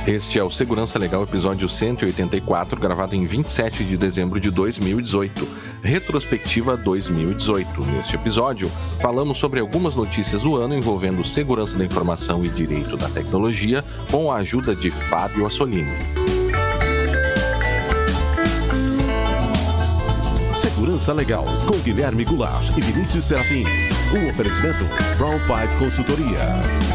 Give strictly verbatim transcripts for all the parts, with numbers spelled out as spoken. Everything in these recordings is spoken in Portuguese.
Este é o Segurança Legal, episódio cento e oitenta e quatro, gravado em vinte e sete de dezembro de dois mil e dezoito. Retrospectiva dois mil e dezoito. Neste episódio, falamos sobre algumas notícias do ano envolvendo segurança da informação e direito da tecnologia, com a ajuda de Fábio Assolini. Segurança Legal, com Guilherme Goulart e Vinícius Serafim. Um oferecimento Brown Pipe Consultoria.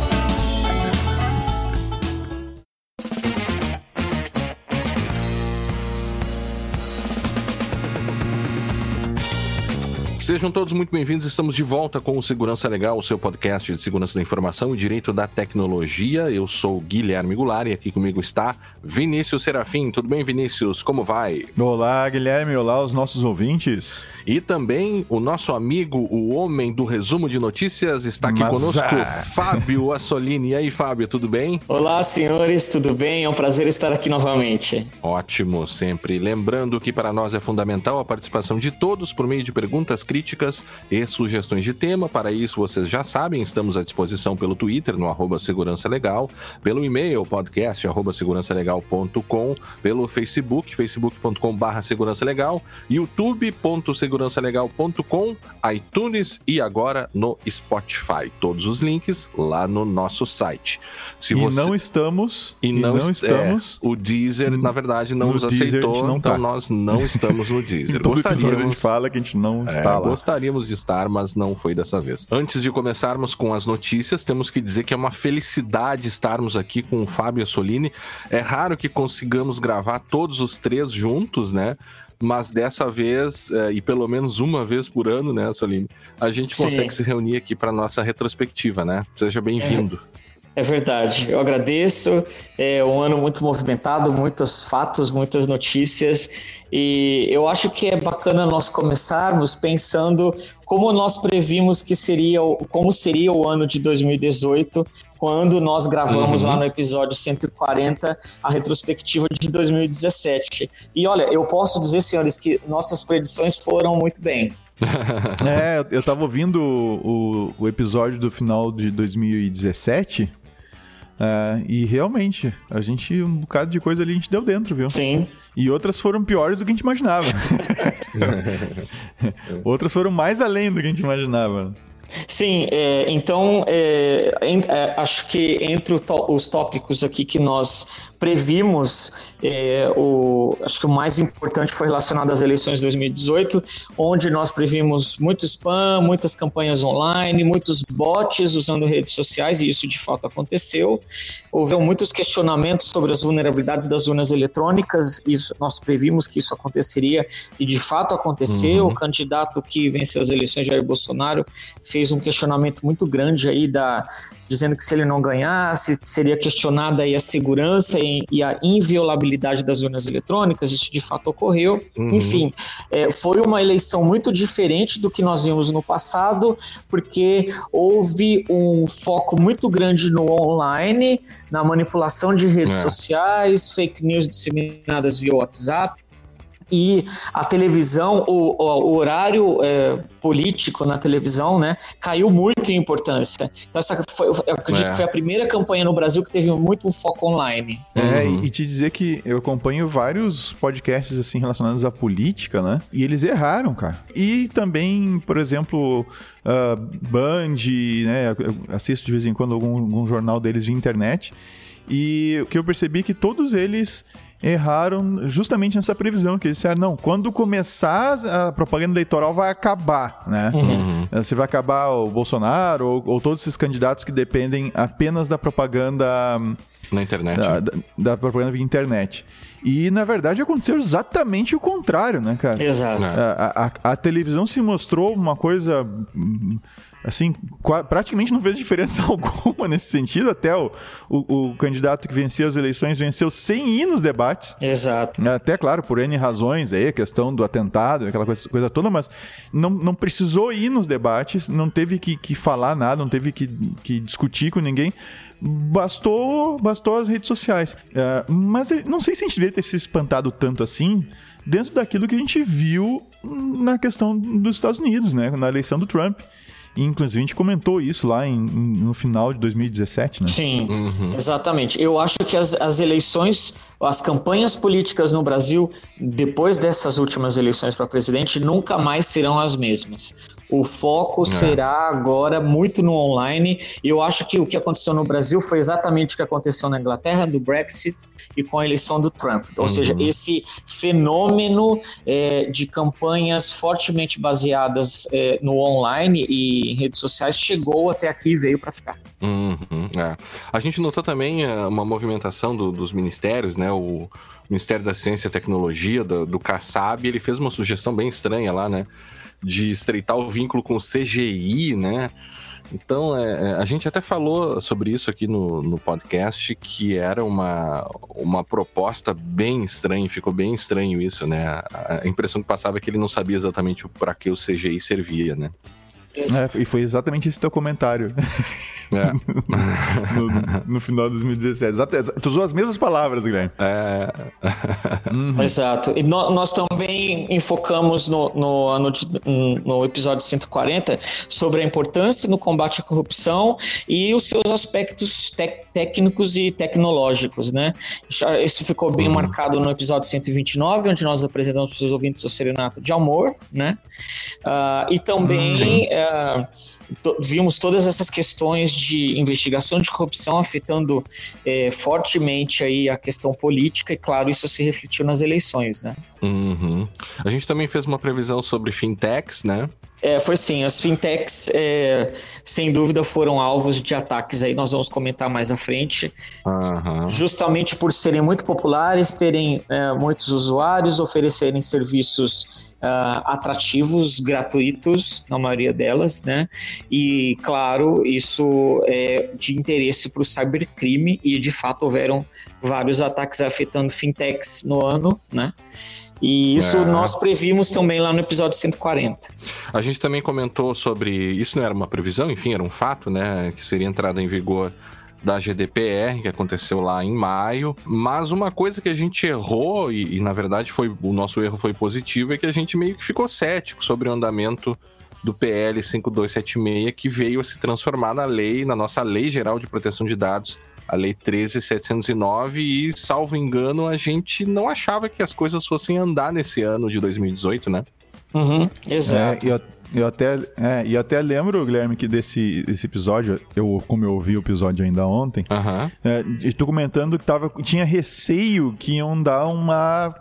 Sejam todos muito bem-vindos, estamos de volta com o Segurança Legal, o seu podcast de segurança da informação e direito da tecnologia. Eu sou o Guilherme Goulart e aqui comigo está Vinícius Serafim. Tudo bem, Vinícius? Como vai? Olá, Guilherme. Olá, os nossos ouvintes. E também o nosso amigo, o homem do resumo de notícias, está aqui Mas, conosco, ah... Fábio Assolini. E aí, Fábio, tudo bem? Olá, senhores, tudo bem? É um prazer estar aqui novamente. Ótimo, sempre. Lembrando que para nós é fundamental a participação de todos por meio de perguntas, críticas e sugestões de tema. Para isso, vocês já sabem, estamos à disposição pelo Twitter, no arroba Segurança Legal, pelo e-mail, podcast, arroba segurança legal ponto com, pelo Facebook, facebook ponto com barra segurança legal, youtube ponto segurança legal ponto com, iTunes e agora no Spotify. Todos os links lá no nosso site. Se e você... não estamos... E, e não, não est... estamos... É, o Deezer, na verdade, não nos aceitou, não então tá. Nós não estamos no Deezer. Todo episódio a gente fala que a gente não é, está lá. Gostaríamos de estar, mas não foi dessa vez. Antes de começarmos com as notícias, temos que dizer que é uma felicidade estarmos aqui com o Fábio Assolini. É raro que consigamos gravar todos os três juntos, né? Mas dessa vez, é, e pelo menos uma vez por ano, né, Assolini, a gente consegue Sim. se reunir aqui para nossa retrospectiva, né? Seja bem-vindo. É. É verdade, eu agradeço, é um ano muito movimentado, muitos fatos, muitas notícias, e eu acho que é bacana nós começarmos pensando como nós previmos que seria, como seria o ano de dois mil e dezoito, quando nós gravamos uhum. lá no episódio cento e quarenta a retrospectiva de dois mil e dezessete. E olha, eu posso dizer, senhores, que nossas predições foram muito bem. É, eu tava ouvindo o, o episódio do final de dois mil e dezessete... Uh, e realmente, a gente, um bocado de coisa ali a gente deu dentro, viu? Sim. E outras foram piores do que a gente imaginava. Outras foram mais além do que a gente imaginava. Sim, é, então é, é, acho que entre os tópicos aqui que nós previmos, é, o, acho que o mais importante foi relacionado às eleições de dois mil e dezoito, onde nós previmos muito spam, muitas campanhas online, muitos bots usando redes sociais, e isso de fato aconteceu. Houve muitos questionamentos sobre as vulnerabilidades das urnas eletrônicas, isso, nós previmos que isso aconteceria, e de fato aconteceu. Uhum. O candidato que venceu as eleições, Jair Bolsonaro, fez um questionamento muito grande aí, da, dizendo que se ele não ganhasse, seria questionada aí a segurança e, e a inviolabilidade das urnas eletrônicas. Isso de fato ocorreu. Uhum. Enfim, é, foi uma eleição muito diferente do que nós vimos no passado, porque houve um foco muito grande no online, na manipulação de redes é. sociais, fake news disseminadas via WhatsApp. E a televisão, o, o horário é, político na televisão, né, caiu muito em importância. Então, essa foi, eu acredito é. que foi a primeira campanha no Brasil que teve muito foco online. É, uhum. e, e te dizer que eu acompanho vários podcasts assim, relacionados à política, né? E eles erraram, cara. E também, por exemplo, uh, Band, né? Eu assisto de vez em quando algum, algum jornal deles via internet. E o que eu percebi é que todos eles erraram justamente nessa previsão, que eles disseram, não, quando começar a propaganda eleitoral vai acabar, né? Uhum. Você vai acabar o Bolsonaro ou, ou todos esses candidatos que dependem apenas da propaganda... Na internet. Da, da, da propaganda via internet. E, na verdade, aconteceu exatamente o contrário, né, cara? Exato. A, a, a televisão se mostrou uma coisa... assim, praticamente não fez diferença alguma nesse sentido. Até o, o, o candidato que venceu as eleições venceu sem ir nos debates. Exato. Até, claro, por N razões aí, a questão do atentado, aquela coisa, coisa toda, mas não, não precisou ir nos debates, não teve que, que falar nada, não teve que, que discutir com ninguém. Bastou, bastou as redes sociais. Uh, mas não sei se a gente devia ter se espantado tanto assim dentro daquilo que a gente viu na questão dos Estados Unidos, né? Na eleição do Trump. E, inclusive, a gente comentou isso lá em, no final de dois mil e dezessete, né? Sim, uhum. Exatamente. Eu acho que as, as eleições, as campanhas políticas no Brasil, depois dessas últimas eleições para presidente, nunca mais serão as mesmas. O foco é. será agora muito no online. E eu acho que o que aconteceu no Brasil foi exatamente o que aconteceu na Inglaterra, do Brexit e com a eleição do Trump. Ou uhum. seja, esse fenômeno é, de campanhas fortemente baseadas é, no online e em redes sociais chegou até aqui e veio para ficar. Uhum, é. A gente notou também uh, uma movimentação do, dos ministérios, né? O Ministério da Ciência e Tecnologia, do, do Kassab, ele fez uma sugestão bem estranha lá, né? De estreitar o vínculo com o C G I, né? Então, é, a gente até falou sobre isso aqui no, no podcast, que era uma, uma proposta bem estranha, ficou bem estranho isso, né? A, a impressão que passava é que ele não sabia exatamente para que o C G I servia, né? É, e foi exatamente esse teu comentário. É. no, no final de dois mil e dezessete. Exato, tu usou as mesmas palavras, Guilherme. É. Uhum. Exato. E no, nós também enfocamos no, no, ano de, no episódio cento e quarenta sobre a importância no combate à corrupção e os seus aspectos tec, técnicos e tecnológicos, né? Isso ficou bem uhum. marcado no episódio cento e vinte e nove, onde nós apresentamos para os ouvintes o Serenato de Amor, né? Uh, e também... Uhum. Uh, to, vimos todas essas questões de investigação de corrupção afetando eh, fortemente aí a questão política e, claro, isso se refletiu nas eleições, né? Uhum. A gente também fez uma previsão sobre fintechs, né? É, foi sim, as fintechs é, sem dúvida foram alvos de ataques aí, nós vamos comentar mais à frente, uhum. justamente por serem muito populares, terem é, muitos usuários, oferecerem serviços Uh, atrativos, gratuitos, na maioria delas, né? E, claro, isso é de interesse para o cybercrime e, de fato, houveram vários ataques afetando fintechs no ano, né? E isso é. nós previmos também lá no episódio cento e quarenta. A gente também comentou sobre... Isso não era uma previsão, enfim, era um fato, né? Que seria entrada em vigor da G D P R, que aconteceu lá em maio, mas uma coisa que a gente errou, e, e na verdade foi, o nosso erro foi positivo, é que a gente meio que ficou cético sobre o andamento do P L cinco dois sete seis, que veio a se transformar na lei, na nossa Lei Geral de Proteção de Dados, a Lei treze mil setecentos e nove, e, salvo engano, a gente não achava que as coisas fossem andar nesse ano de dois mil e dezoito, né? Uhum, exato. É, eu... Eu até, é, e até lembro, Guilherme, que desse, desse episódio, eu, como eu ouvi o episódio ainda ontem, uhum. é, estou comentando que tava, tinha receio que iam dar uma,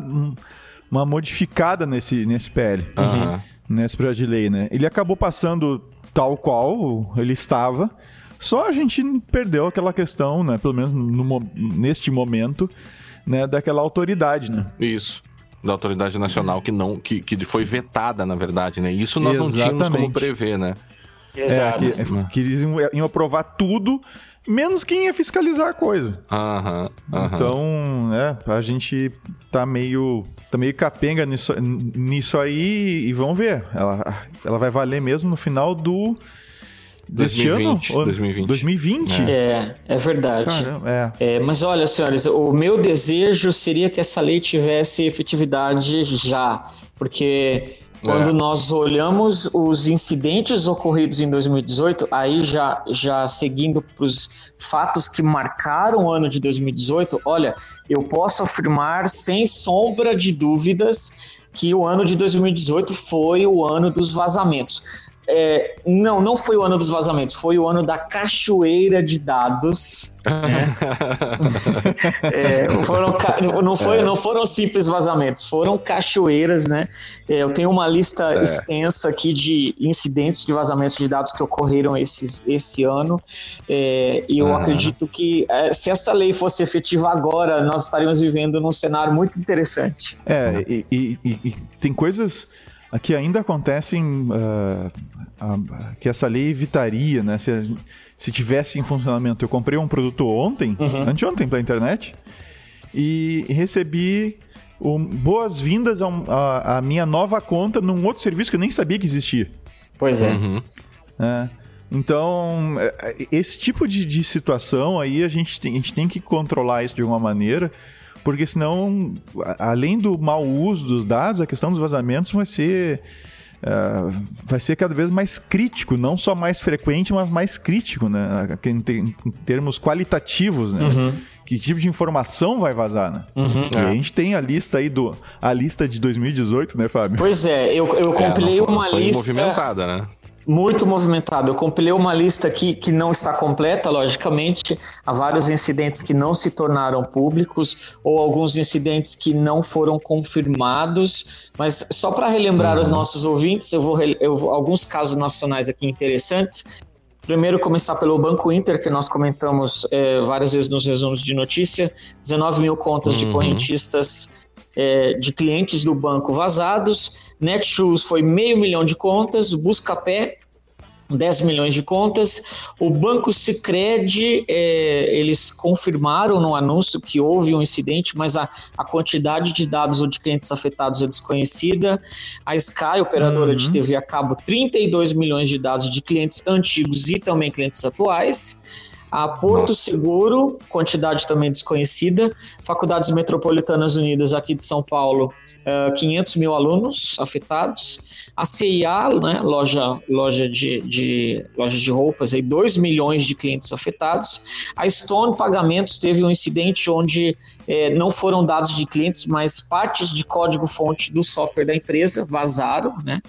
uma modificada nesse, nesse P L, uhum. nesse projeto de lei, né? Ele acabou passando tal qual ele estava, só a gente perdeu aquela questão, né? Pelo menos no, neste momento, né? Daquela autoridade, né? Isso. Da autoridade nacional que não que, que foi vetada, na verdade, né? Isso nós Exatamente. não tínhamos como prever, né? Exato. É, que, que eles iam, iam aprovar tudo, menos quem ia fiscalizar a coisa. Aham, aham. Então, é, a gente tá meio, tá meio capenga nisso, nisso aí e vamos ver. Ela, ela vai valer mesmo no final do... Deste dois mil e vinte, ano? dois mil e vinte. dois mil e vinte? É, é verdade. Caramba, é. É, mas olha, senhores, o meu desejo seria que essa lei tivesse efetividade já, porque quando é. nós olhamos os incidentes ocorridos em dois mil e dezoito, aí já, já seguindo para os fatos que marcaram o ano de dois mil e dezoito, olha, eu posso afirmar sem sombra de dúvidas que o ano de dois mil e dezoito foi o ano dos vazamentos. É, não, não foi o ano dos vazamentos, foi o ano da cachoeira de dados. Né? é, foram, não, foi, não foram simples vazamentos, foram cachoeiras, né? É, eu tenho uma lista é. extensa aqui de incidentes de vazamentos de dados que ocorreram esses, esse ano. É, e eu uhum. acredito que é, se essa lei fosse efetiva agora, nós estaríamos vivendo num cenário muito interessante. É, e, e, e, e tem coisas que ainda acontecem uh, uh, que essa lei evitaria, né? Se, se tivesse em funcionamento. Eu comprei um produto ontem, uhum. anteontem, pela internet, e recebi um, boas-vindas à minha nova conta num outro serviço que eu nem sabia que existia. Pois é. Uhum. é. Então, esse tipo de, de situação aí, a gente, tem, a gente tem que controlar isso de alguma maneira, porque senão, além do mau uso dos dados, a questão dos vazamentos vai ser uh, vai ser cada vez mais crítico, não só mais frequente, mas mais crítico, né? Em, em termos qualitativos, né? Uhum. Que tipo de informação vai vazar, né? Uhum. E é. a gente tem a lista aí do... A lista de dois mil e dezoito, né, Fábio? Pois é, eu, eu compilei é, uma foi lista... movimentada, né? Muito movimentado. Eu compilei uma lista aqui que não está completa, logicamente. Há vários incidentes que não se tornaram públicos ou alguns incidentes que não foram confirmados. Mas só para relembrar uhum. os nossos ouvintes, eu vou, eu vou alguns casos nacionais aqui interessantes. Primeiro, começar pelo Banco Inter, que nós comentamos é, várias vezes nos resumos de notícia. dezenove mil contas uhum. de correntistas é, de clientes do banco vazados. Netshoes foi meio milhão de contas. Buscapé, dez milhões de contas. O Banco Sicredi, é, eles confirmaram no anúncio que houve um incidente, mas a, a quantidade de dados ou de clientes afetados é desconhecida. A Sky, operadora uhum. de T V a cabo, trinta e dois milhões de dados de clientes antigos e também clientes atuais. A Porto Seguro, quantidade também desconhecida. Faculdades Metropolitanas Unidas aqui de São Paulo, uh, quinhentos mil alunos afetados. A C e A, né, loja, loja, de, de, loja de roupas, aí, dois milhões de clientes afetados. A Stone Pagamentos teve um incidente onde eh, não foram dados de clientes, mas partes de código-fonte do software da empresa vazaram, né?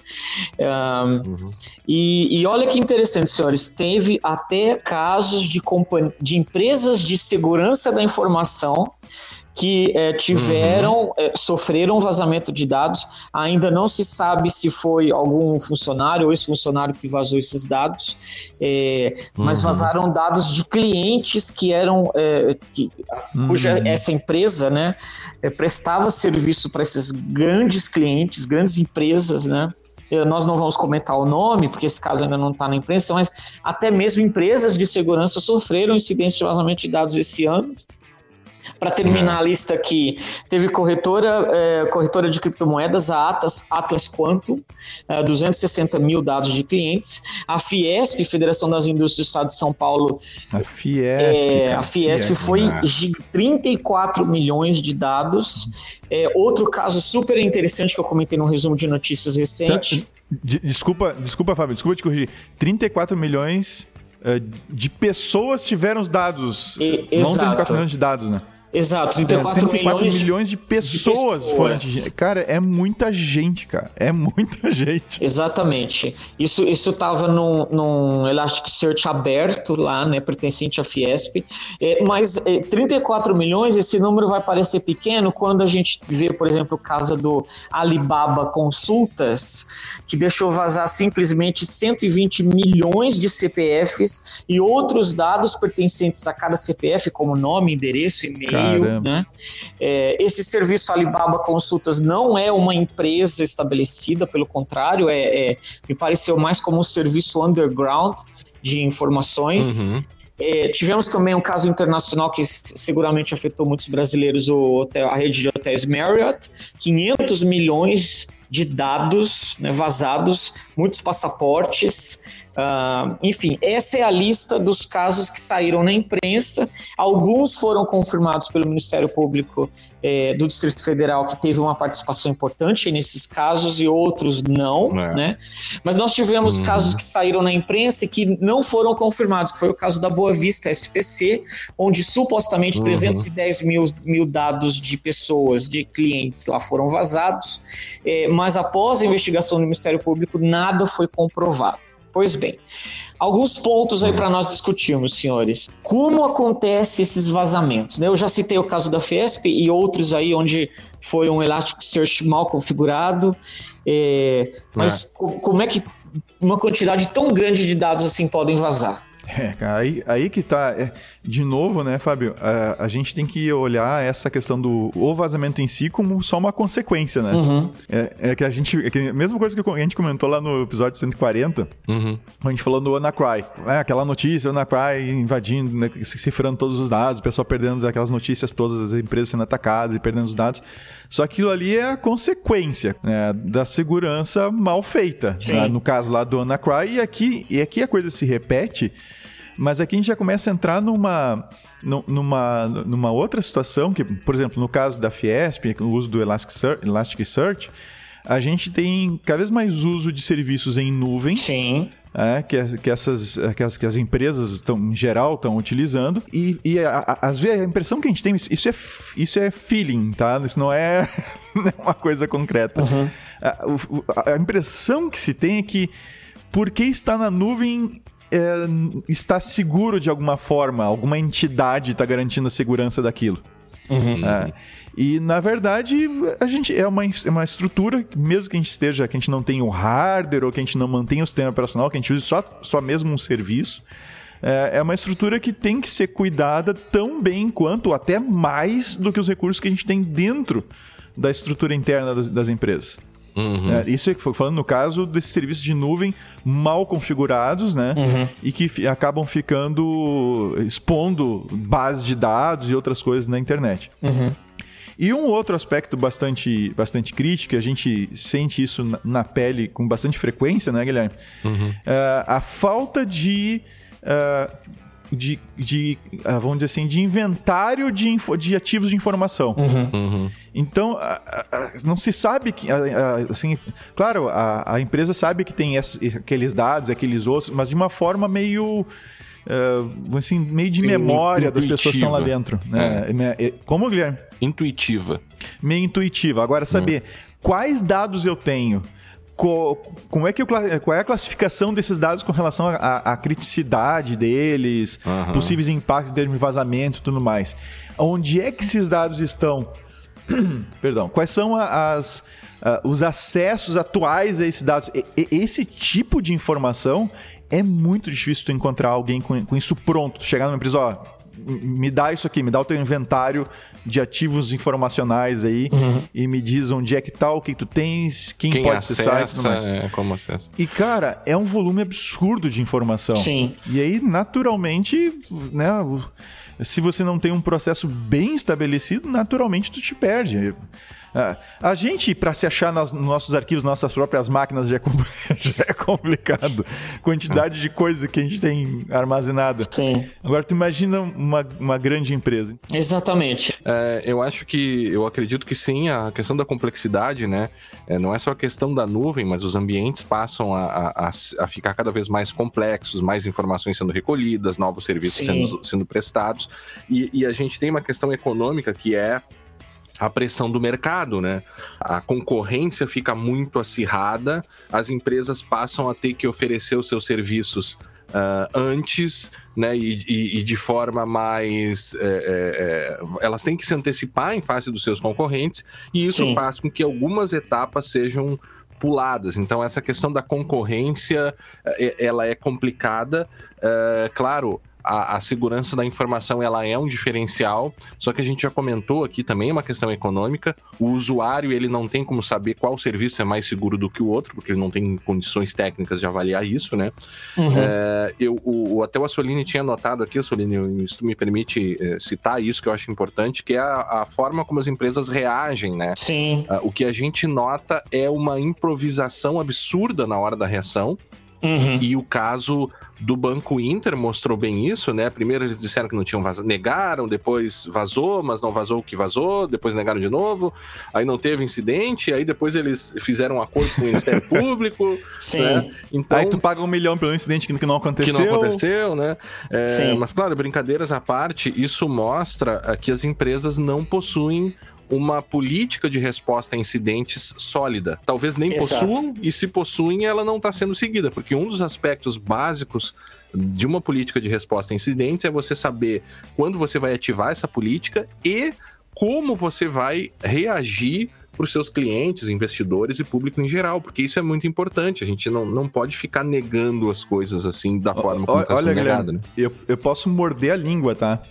Um, uhum. e, e olha que interessante, senhores, teve até casos de de empresas de segurança da informação que é, tiveram, uhum. é, sofreram vazamento de dados. Ainda não se sabe se foi algum funcionário ou ex-funcionário que vazou esses dados, é, uhum. mas vazaram dados de clientes que eram, é, que, uhum. cuja essa empresa, né, é, prestava serviço para esses grandes clientes, grandes empresas, né? Nós não vamos comentar o nome, porque esse caso ainda não está na imprensa, mas até mesmo empresas de segurança sofreram incidentes de vazamento de dados esse ano. Para terminar é. a lista aqui, teve corretora, é, corretora de criptomoedas, a Atlas, Atlas Quantum, é, duzentos e sessenta mil dados de clientes. A Fiesp, Federação das Indústrias do Estado de São Paulo. A Fiesp. É, a Fiesp, Fiesp foi né? trinta e quatro milhões de dados. É, outro caso super interessante que eu comentei no resumo de notícias recente. Desculpa, desculpa, Fábio, desculpa te corrigir. trinta e quatro milhões de pessoas tiveram os dados. E, não trinta e quatro milhões de dados, né? Exato, trinta e quatro, trinta e quatro milhões, milhões de pessoas. De pessoas. De... Cara, é muita gente, cara. É muita gente. Exatamente. Isso isso estava num, num Elasticsearch aberto lá, né, pertencente à Fiesp. É, mas é, trinta e quatro milhões, esse número vai parecer pequeno quando a gente vê, por exemplo, o caso do Alibaba Consultas, que deixou vazar simplesmente cento e vinte milhões de C P Fs e outros dados pertencentes a cada C P F, como nome, endereço, e-mail. Né? É, esse serviço Alibaba Consultas não é uma empresa estabelecida, pelo contrário, é, é, me pareceu mais como um serviço underground de informações. Uhum. É, tivemos também um caso internacional que seguramente afetou muitos brasileiros, o hotel, a rede de hotéis Marriott, quinhentos milhões de dados, né, vazados, muitos passaportes. Uh, enfim, essa é a lista dos casos que saíram na imprensa. Alguns foram confirmados pelo Ministério Público eh, do Distrito Federal, que teve uma participação importante nesses casos, e outros não, é. né? Mas nós tivemos uhum. casos que saíram na imprensa e que não foram confirmados, que foi o caso da Boa Vista S P C, onde supostamente uhum. trezentos e dez mil, mil dados de pessoas, de clientes lá foram vazados, eh, mas após a investigação do Ministério Público, nada foi comprovado. Pois bem, alguns pontos aí para nós discutirmos, senhores. Como acontecem esses vazamentos? Eu já citei o caso da Fiesp e outros aí onde foi um Elasticsearch mal configurado. É, mas é. como é que uma quantidade tão grande de dados assim podem vazar? É, cara, aí, aí que tá, é, de novo, né, Fábio, a, a gente tem que olhar essa questão do o vazamento em si como só uma consequência, né? Uhum. É, é que a gente, é que a mesma coisa que a gente comentou lá no episódio cento e quarenta, uhum. a gente falou do WannaCry, é, aquela notícia, o WannaCry invadindo, né, cifrando todos os dados, o pessoal perdendo aquelas notícias todas, as empresas sendo atacadas e perdendo os dados. Só que aquilo ali é a consequência, né, da segurança mal feita, né, no caso lá do WannaCry, e aqui, e aqui a coisa se repete. Mas aqui a gente já começa a entrar numa, numa, numa outra situação, que, por exemplo, no caso da Fiesp, o uso do Elasticsearch, Elasticsearch a gente tem cada vez mais uso de serviços em nuvem. Sim. É, que, que, essas, que, as, que as empresas estão, em geral estão utilizando. E, e a, a, às vezes a impressão que a gente tem, isso é, isso é feeling, tá? Isso não é uma coisa concreta. Uhum. A, a impressão que se tem é que porque está na nuvem, é, está seguro de alguma forma, alguma entidade está garantindo a segurança daquilo. Uhum. É, e na verdade a gente é uma, é uma estrutura, mesmo que a gente esteja, que a gente não tenha o hardware ou que a gente não mantenha o sistema operacional, que a gente use só, só mesmo um serviço, é, é uma estrutura que tem que ser cuidada tão bem quanto, ou até mais do que os recursos que a gente tem dentro da estrutura interna das, das empresas. Uhum. É, isso é falando no caso desses serviços de nuvem mal configurados, né? Uhum. E que f- acabam ficando expondo bases de dados e outras coisas na internet. Uhum. E um outro aspecto bastante, bastante crítico, a gente sente isso na, na pele com bastante frequência, né, Guilherme? Uhum. É, a falta de... Uh, De, de, vamos dizer assim, de inventário de, info, de ativos de informação. Uhum. Uhum. Então, a, a, não se sabe que, a, a, assim, claro, a, a empresa sabe que tem esses, aqueles dados, aqueles outros, mas de uma forma meio, uh, assim, meio de Sim, memória das pessoas que estão lá dentro. Né? É. Como, Guilherme? Intuitiva. Meio intuitiva. Agora, saber uhum. quais dados eu tenho, como é que eu, qual é a classificação desses dados com relação à criticidade deles, uhum. possíveis impactos de vazamento e tudo mais. Onde é que esses dados estão? Perdão. Quais são as, uh, os acessos atuais a esses dados? E, esse tipo de informação é muito difícil tu encontrar alguém com, com isso pronto. Chegar numa empresa, ó, me dá isso aqui, me dá o teu inventário de ativos informacionais aí uhum. e me diz onde é que tá, o que tu tens, quem, quem pode acessa, acessar e tudo mais. É, como acessa. E, cara, é um volume absurdo de informação. Sim. E aí, naturalmente, né, se você não tem um processo bem estabelecido, naturalmente tu te perde. A gente, para se achar nas, nos nossos arquivos, nas nossas próprias máquinas, já é, já é complicado. Quantidade de coisa que a gente tem armazenada. Sim. Agora, tu imagina uma, uma grande empresa. Exatamente. É, eu acho que, eu acredito que sim, a questão da complexidade, né? É, não é só a questão da nuvem, mas os ambientes passam a, a, a ficar cada vez mais complexos, mais informações sendo recolhidas, novos serviços sendo, sendo prestados. E, e a gente tem uma questão econômica que é a pressão do mercado, né? A concorrência fica muito acirrada, as empresas passam a ter que oferecer os seus serviços uh, antes, né? E, e, e de forma mais... É, é, elas têm que se antecipar em face dos seus concorrentes, e isso Sim. faz com que algumas etapas sejam puladas. Então, essa questão da concorrência, ela é complicada. É, claro... A, a segurança da informação, ela é um diferencial, só que a gente já comentou aqui também uma questão econômica. O usuário, ele não tem como saber qual serviço é mais seguro do que o outro, porque ele não tem condições técnicas de avaliar isso, né? Uhum. É, eu, o, até o Assolini tinha notado aqui, Assolini, se tu me permite é, citar isso, que eu acho importante, que é a, a forma como as empresas reagem, né? Sim. É, o que a gente nota é uma improvisação absurda na hora da reação. Uhum. E o caso do Banco Inter mostrou bem isso, né? Primeiro eles disseram que não tinham vazado, negaram, depois vazou, mas não vazou o que vazou, depois negaram de novo, aí não teve incidente, aí depois eles fizeram um acordo com o Ministério Público. Sim. Né? Então, aí tu paga um milhão pelo incidente que não aconteceu. Que não aconteceu, né? É, mas claro, brincadeiras à parte, isso mostra que as empresas não possuem uma política de resposta a incidentes sólida. Talvez nem Exato. possuam, e se possuem, ela não está sendo seguida, porque um dos aspectos básicos de uma política de resposta a incidentes é você saber quando você vai ativar essa política e como você vai reagir para os seus clientes, investidores e público em geral, porque isso é muito importante. A gente não, não pode ficar negando as coisas assim da forma como está sendo negado. Né? Eu, eu posso morder a língua, tá?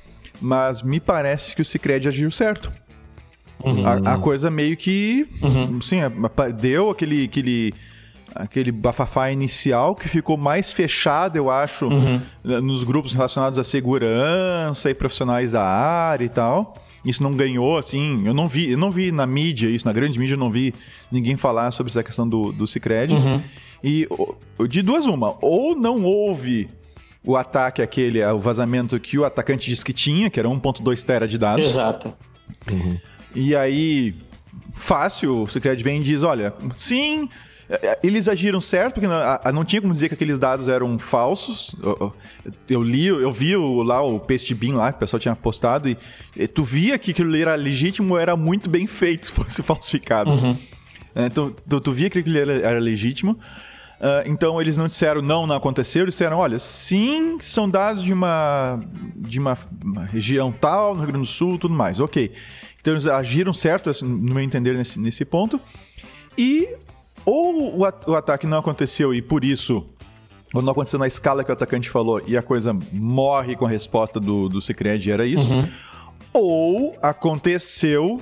Mas me parece que o Sicredi agiu certo. Uhum. A, a coisa meio que uhum. sim, deu aquele, aquele, aquele bafafá inicial que ficou mais fechado, eu acho, uhum. nos grupos relacionados à segurança e profissionais da área e tal. Isso não ganhou, assim, eu não vi, eu não vi na mídia isso, na grande mídia eu não vi ninguém falar sobre essa questão do, do Sicredi. Uhum. E de duas uma, ou não houve o ataque aquele, o vazamento que o atacante disse que tinha, que era um ponto dois tera de dados. Exato. Uhum. E aí, fácil, o Sicredi vem e diz, olha, sim, eles agiram certo, porque não, não tinha como dizer que aqueles dados eram falsos. Eu, eu li, eu vi o, lá o Pastebin lá, que o pessoal tinha postado, e, e tu via que aquilo era legítimo, era muito bem feito se fosse falsificado. Uhum. Então, tu, tu via que aquilo era, era legítimo. Uh, então, eles não disseram não, não aconteceu. Eles disseram, olha, sim, são dados de uma, de uma, uma região tal, no Rio Grande do Sul e tudo mais. Ok. Então, eles agiram certo, no meu entender, nesse, nesse ponto. E ou o, at- o ataque não aconteceu e, por isso, ou não aconteceu na escala que o atacante falou e a coisa morre com a resposta do, do Sicredi, era isso. Uhum. Ou aconteceu...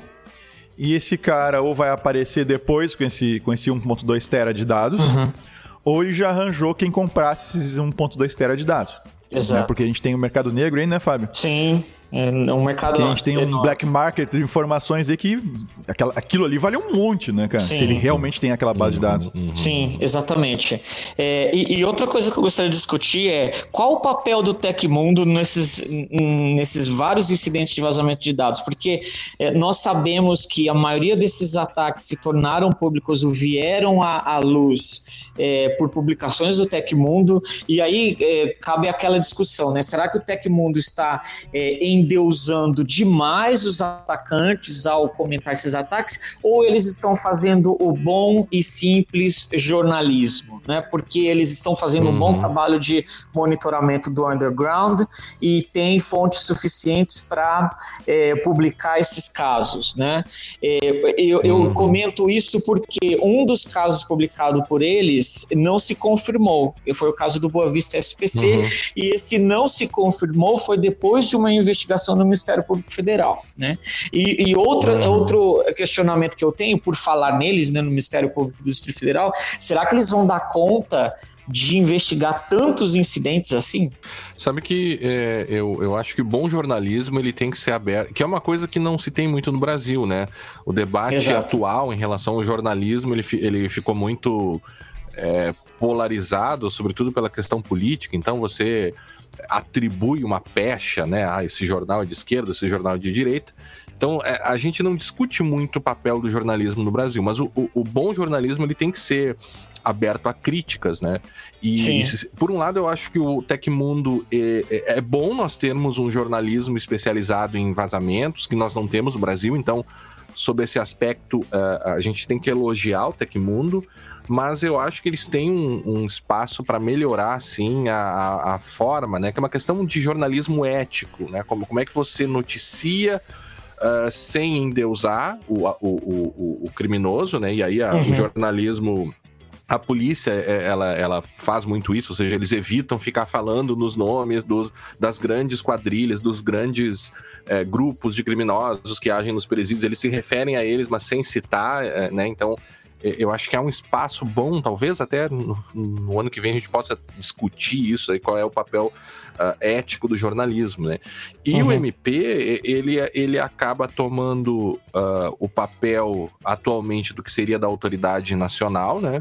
E esse cara ou vai aparecer depois com esse, com esse um ponto dois tera de dados, uhum. ou ele já arranjou quem comprasse esses um ponto dois tera de dados. Exato. Né? Porque a gente tem o mercado negro aí, né, Fábio? Sim, é um mercado... Que a gente tem um enorme. black market de informações aí que aquela, aquilo ali vale um monte, né, cara? Sim. Se ele realmente tem aquela base de dados. Sim, exatamente. É, e, e outra coisa que eu gostaria de discutir é qual o papel do Tecmundo nesses, nesses vários incidentes de vazamento de dados, porque é, nós sabemos que a maioria desses ataques se tornaram públicos ou vieram à, à luz é, por publicações do Tecmundo, e aí é, cabe aquela discussão, né? Será que o Tecmundo está é, endeusando demais os atacantes ao comentar esses ataques, ou eles estão fazendo o bom e simples jornalismo, né? Porque eles estão fazendo uhum. um bom trabalho de monitoramento do underground e tem fontes suficientes para é, publicar esses casos, né? É, eu, eu uhum. comento isso porque um dos casos publicados por eles não se confirmou. Foi o caso do Boa Vista S P C, uhum. e esse não se confirmou foi depois de uma investigação no Ministério Público Federal, né? E, e outra, uhum. outro questionamento que eu tenho por falar neles, né, no Ministério Público do Distrito Federal, será que eles vão dar conta de investigar tantos incidentes assim? Sabe que é, eu, eu acho que o bom jornalismo ele tem que ser aberto, que é uma coisa que não se tem muito no Brasil, né? O debate Exato. atual em relação ao jornalismo, ele, ele ficou muito é, polarizado, sobretudo pela questão política, então você atribui uma pecha, né? Ah, esse jornal é de esquerda, esse jornal é de direita. Então, é, a gente não discute muito o papel do jornalismo no Brasil, mas o, o, o bom jornalismo ele tem que ser aberto a críticas, né? E, e por um lado, eu acho que o Tecmundo é, é, é bom nós termos um jornalismo especializado em vazamentos, que nós não temos no Brasil, então, sob esse aspecto, uh, a gente tem que elogiar o Tecmundo, mas eu acho que eles têm um, um espaço para melhorar, sim, a, a, a forma, né? Que é uma questão de jornalismo ético, né? Como, como é que você noticia uh, sem endeusar o, o, o, o criminoso, né? E aí a, uhum. o jornalismo... A polícia, ela, ela faz muito isso, ou seja, eles evitam ficar falando nos nomes dos, das grandes quadrilhas, dos grandes é, grupos de criminosos que agem nos presídios, eles se referem a eles, mas sem citar, é, né? Então, eu acho que é um espaço bom, talvez até no, no ano que vem a gente possa discutir isso, aí, qual é o papel uh, ético do jornalismo, né? E uhum. o M P, ele, ele acaba tomando uh, o papel atualmente do que seria da autoridade nacional, né?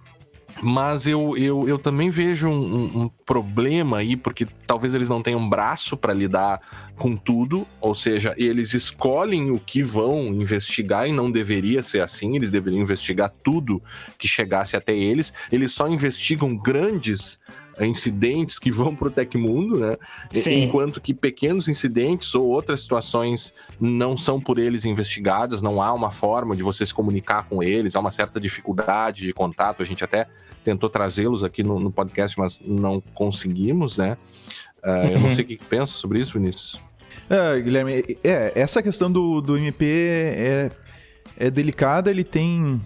Mas eu, eu, eu também vejo um, um problema aí, porque talvez eles não tenham braço para lidar com tudo, ou seja, eles escolhem o que vão investigar e não deveria ser assim, eles deveriam investigar tudo que chegasse até eles, eles só investigam grandes incidentes que vão para o Tecmundo, né? Sim. Enquanto que pequenos incidentes ou outras situações não são por eles investigadas, não há uma forma de você se comunicar com eles, há uma certa dificuldade de contato, a gente até tentou trazê-los aqui no, no podcast, mas não conseguimos, né? Uh, uhum. Eu não sei o que pensa sobre isso, Vinícius. É, Guilherme, é, essa questão do, do M P é, é delicada, ele tem...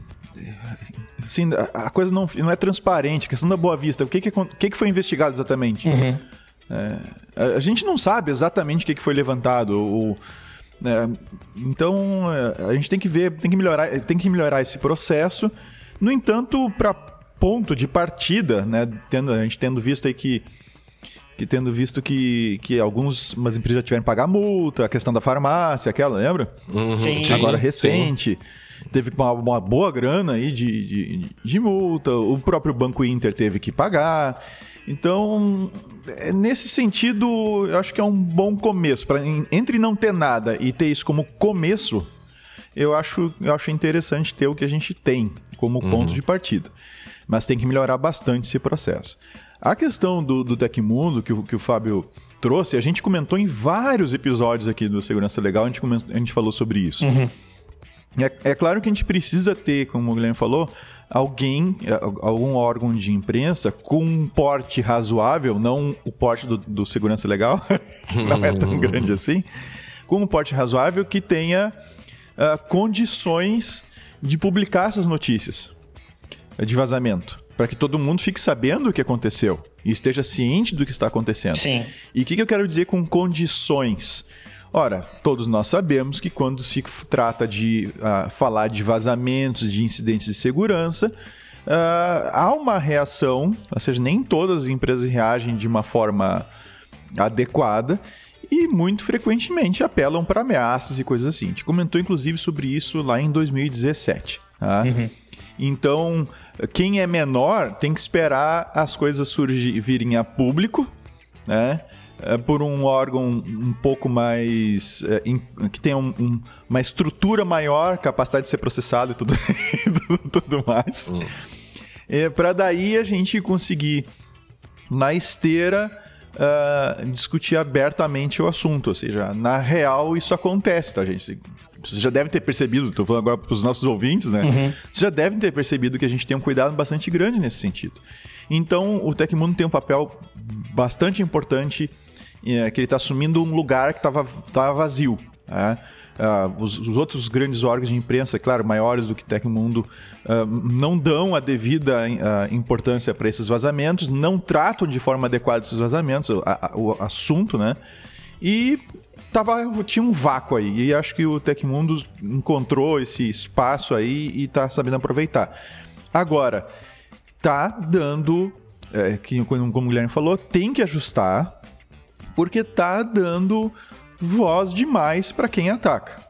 Assim, a coisa não, não é transparente, a questão da Boa Vista, o que, que, que, que foi investigado exatamente? Uhum. É, a, a gente não sabe exatamente o que, que foi levantado. Ou, é, então, a gente tem que ver, tem que melhorar, tem que melhorar esse processo. No entanto, para ponto de partida, né, tendo, a gente tendo visto aí que, que tendo visto que, que algumas empresas já tiveram que pagar multa, a questão da farmácia, aquela, lembra? Uhum. Sim, agora recente. Sim. Teve uma, uma boa grana aí de, de, de multa, o próprio Banco Inter teve que pagar. Então, nesse sentido, eu acho que é um bom começo. Pra, entre não ter nada e ter isso como começo, eu acho, eu acho interessante ter o que a gente tem como uhum. ponto de partida. Mas tem que melhorar bastante esse processo. A questão do, do Tecmundo, que, que o Fábio trouxe, a gente comentou em vários episódios aqui do Segurança Legal, a gente, comentou, a gente falou sobre isso. Uhum. É, é claro que a gente precisa ter, como o Guilherme falou, alguém, algum órgão de imprensa com um porte razoável, não o porte do, do Segurança Legal, não é tão grande assim, com um porte razoável que tenha uh, condições de publicar essas notícias de vazamento, para que todo mundo fique sabendo o que aconteceu e esteja ciente do que está acontecendo. Sim. E o que, que eu quero dizer com condições? Ora, todos nós sabemos que quando se trata de uh, falar de vazamentos, de incidentes de segurança, uh, há uma reação, ou seja, nem todas as empresas reagem de uma forma adequada e muito frequentemente apelam para ameaças e coisas assim. A gente comentou inclusive sobre isso lá em dois mil e dezessete. Tá? Uhum. Então, quem é menor tem que esperar as coisas surgir, virem a público, né? Por um órgão um pouco mais... É, in, que tenha um, um, uma estrutura maior, capacidade de ser processado e tudo, tudo mais. Hum. É, para daí a gente conseguir, na esteira, uh, discutir abertamente o assunto. Ou seja, na real isso acontece, tá, gente? Vocês já devem ter percebido, estou falando agora para os nossos ouvintes, né? Uhum. Vocês já devem ter percebido que a gente tem um cuidado bastante grande nesse sentido. Então, o Tecmundo tem um papel bastante importante, é, que ele está assumindo um lugar que estava vazio. Né? Uh, os, os outros grandes órgãos de imprensa, claro, maiores do que Tecmundo, uh, não dão a devida uh, importância para esses vazamentos, não tratam de forma adequada esses vazamentos, o, a, o assunto, né? E tava, tinha um vácuo aí, e acho que o Tecmundo encontrou esse espaço aí e está sabendo aproveitar. Agora, tá dando, é, que, como o Guilherme falou, tem que ajustar, porque tá dando voz demais para quem ataca,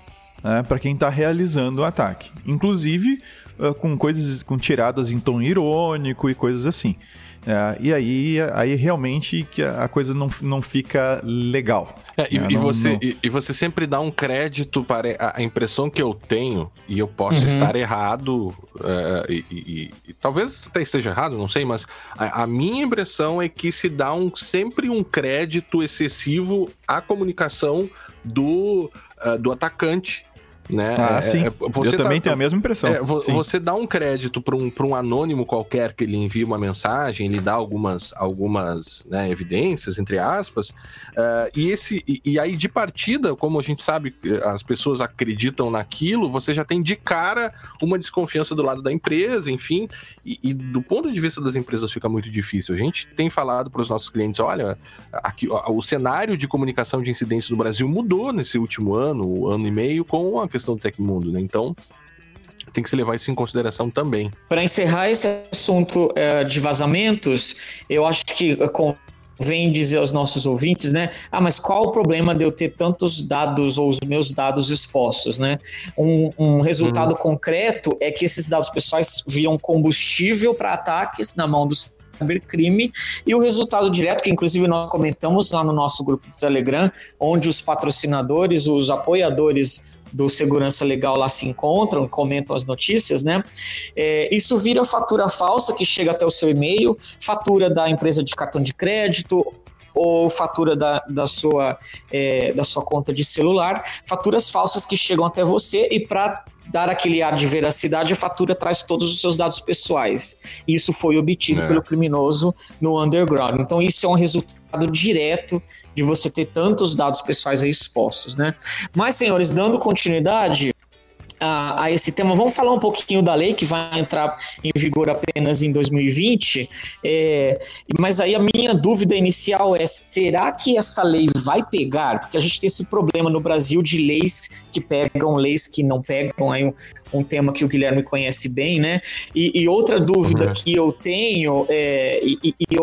né? Para quem está realizando o ataque. Inclusive uh, com coisas, com tiradas em tom irônico e coisas assim. Uh, e aí, aí realmente que a coisa não, não fica legal. É, e, né? e, não, você, não... E, e você sempre dá um crédito para a, a impressão que eu tenho, e eu posso uhum. estar errado, uh, e, e, e talvez até esteja errado, não sei, mas a, a minha impressão é que se dá um, sempre um crédito excessivo à comunicação do, uh, do atacante. Né? Ah, é, sim. É, você eu também dá, tenho a mesma impressão. É, vo, você dá um crédito para um, para um anônimo qualquer que ele envia uma mensagem, ele dá algumas, algumas né, evidências, entre aspas, uh, e, esse, e, e aí de partida, como a gente sabe, as pessoas acreditam naquilo, você já tem de cara uma desconfiança do lado da empresa, enfim, e, e do ponto de vista das empresas fica muito difícil. A gente tem falado para os nossos clientes, olha, aqui, o cenário de comunicação de incidentes no Brasil mudou nesse último ano, ano e meio, com a questão do Tecmundo, né? Então tem que se levar isso em consideração também. Para encerrar esse assunto é, de vazamentos, eu acho que convém dizer aos nossos ouvintes, né? Ah, mas qual o problema de eu ter tantos dados ou os meus dados expostos, né? Um, um resultado uhum. concreto é que esses dados pessoais viram combustível para ataques na mão dos cybercrime, e o resultado direto, que inclusive nós comentamos lá no nosso grupo do Telegram, onde os patrocinadores, os apoiadores do Segurança Legal lá se encontram, comentam as notícias, né? É, isso vira fatura falsa que chega até o seu e-mail, fatura da empresa de cartão de crédito ou fatura da, da, sua, é, da sua conta de celular, faturas falsas que chegam até você, e para dar aquele ar de veracidade, a fatura traz todos os seus dados pessoais. Isso foi obtido é. pelo criminoso no underground. Então isso é um resultado direto de você ter tantos dados pessoais aí expostos, né? Mas, senhores, dando continuidade a, a esse tema, vamos falar um pouquinho da lei que vai entrar em vigor apenas em dois mil e vinte, é, mas aí a minha dúvida inicial é, será que essa lei vai pegar? Porque a gente tem esse problema no Brasil de leis que pegam, leis que não pegam, aí um, um tema que o Guilherme conhece bem, né? E, e outra dúvida uhum. que eu tenho, é, e, e eu acho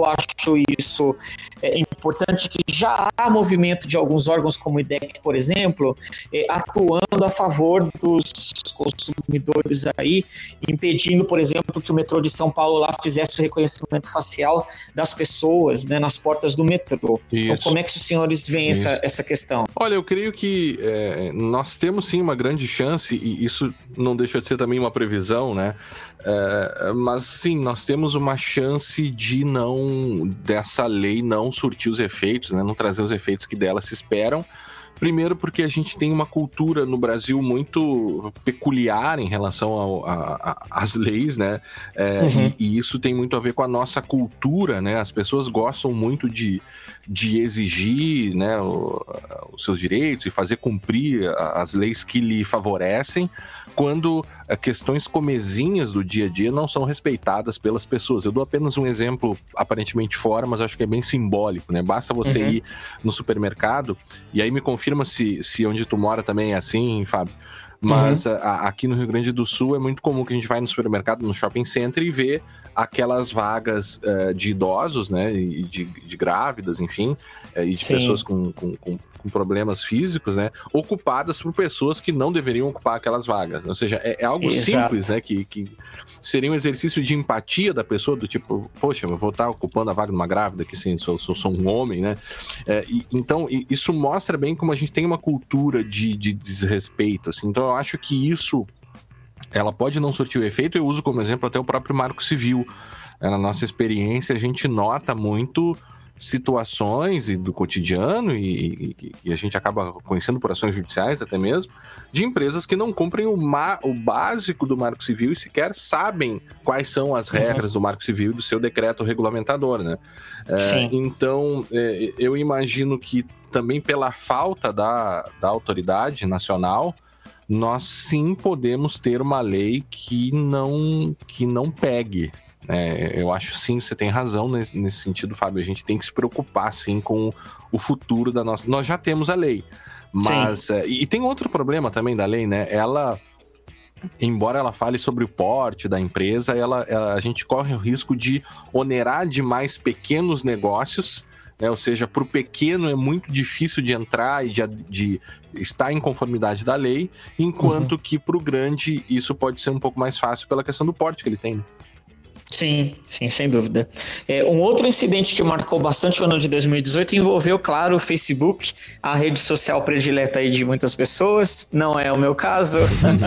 acho isso é, importante, que já há movimento de alguns órgãos como o I D E C, por exemplo, é, atuando a favor dos consumidores aí, impedindo, por exemplo, que o metrô de São Paulo lá fizesse o reconhecimento facial das pessoas, né, nas portas do metrô. Isso. Então, como é que os senhores veem essa, essa questão? Olha, eu creio que é, nós temos sim uma grande chance, e isso não deixa de ser também uma previsão, né? É, mas sim, nós temos uma chance de não, dessa lei não surtir os efeitos, né? Não trazer os efeitos que dela se esperam. Primeiro porque a gente tem uma cultura no Brasil muito peculiar em relação às leis, né? É, uhum. e, e isso tem muito a ver com a nossa cultura, né? As pessoas gostam muito de, de exigir, né, o, os seus direitos e fazer cumprir as leis que lhe favorecem, quando questões comezinhas do dia a dia não são respeitadas pelas pessoas. Eu dou apenas um exemplo aparentemente fora, mas acho que é bem simbólico, né? Basta você uhum. ir no supermercado, e aí me confirma se, se onde tu mora também é assim, Fábio. Mas uhum. a, aqui no Rio Grande do Sul é muito comum que a gente vai no supermercado, no shopping center, e vê aquelas vagas uh, de idosos, né, e de, de grávidas, enfim, uh, e de Sim. pessoas com, com, com, com problemas físicos, né, ocupadas por pessoas que não deveriam ocupar aquelas vagas. Ou seja, é, é algo Exato. simples, né, que... que seria um exercício de empatia da pessoa, do tipo, poxa, eu vou estar ocupando a vaga de uma grávida, que sim, sou, sou, sou um homem, né? É, e, então, e, isso mostra bem como a gente tem uma cultura de, de desrespeito, assim. Então, eu acho que isso, ela pode não surtir o efeito. Eu uso como exemplo até o próprio Marco Civil. É, na nossa experiência, a gente nota muito situações e do cotidiano, e, e, e a gente acaba conhecendo por ações judiciais até mesmo, de empresas que não cumprem o, ma- o básico do Marco Civil e sequer sabem quais são as regras uhum. do Marco Civil e do seu decreto regulamentador, né? É, então, é, eu imagino que também pela falta da, da autoridade nacional, nós sim podemos ter uma lei que não, que não pegue. É, eu acho sim, você tem razão nesse, nesse sentido, Fábio. A gente tem que se preocupar sim com o futuro da nossa... Nós já temos a lei, mas... É, e tem outro problema também da lei, né? Ela, embora ela fale sobre o porte da empresa, ela, ela, a gente corre o risco de onerar demais pequenos negócios, né? Ou seja, para o pequeno é muito difícil de entrar e de, de estar em conformidade da lei, enquanto uhum. que para o grande isso pode ser um pouco mais fácil pela questão do porte que ele tem. Sim, sim, sem dúvida. É, um outro incidente que marcou bastante o ano de dois mil e dezoito envolveu, claro, o Facebook, a rede social predileta aí de muitas pessoas. Não é o meu caso.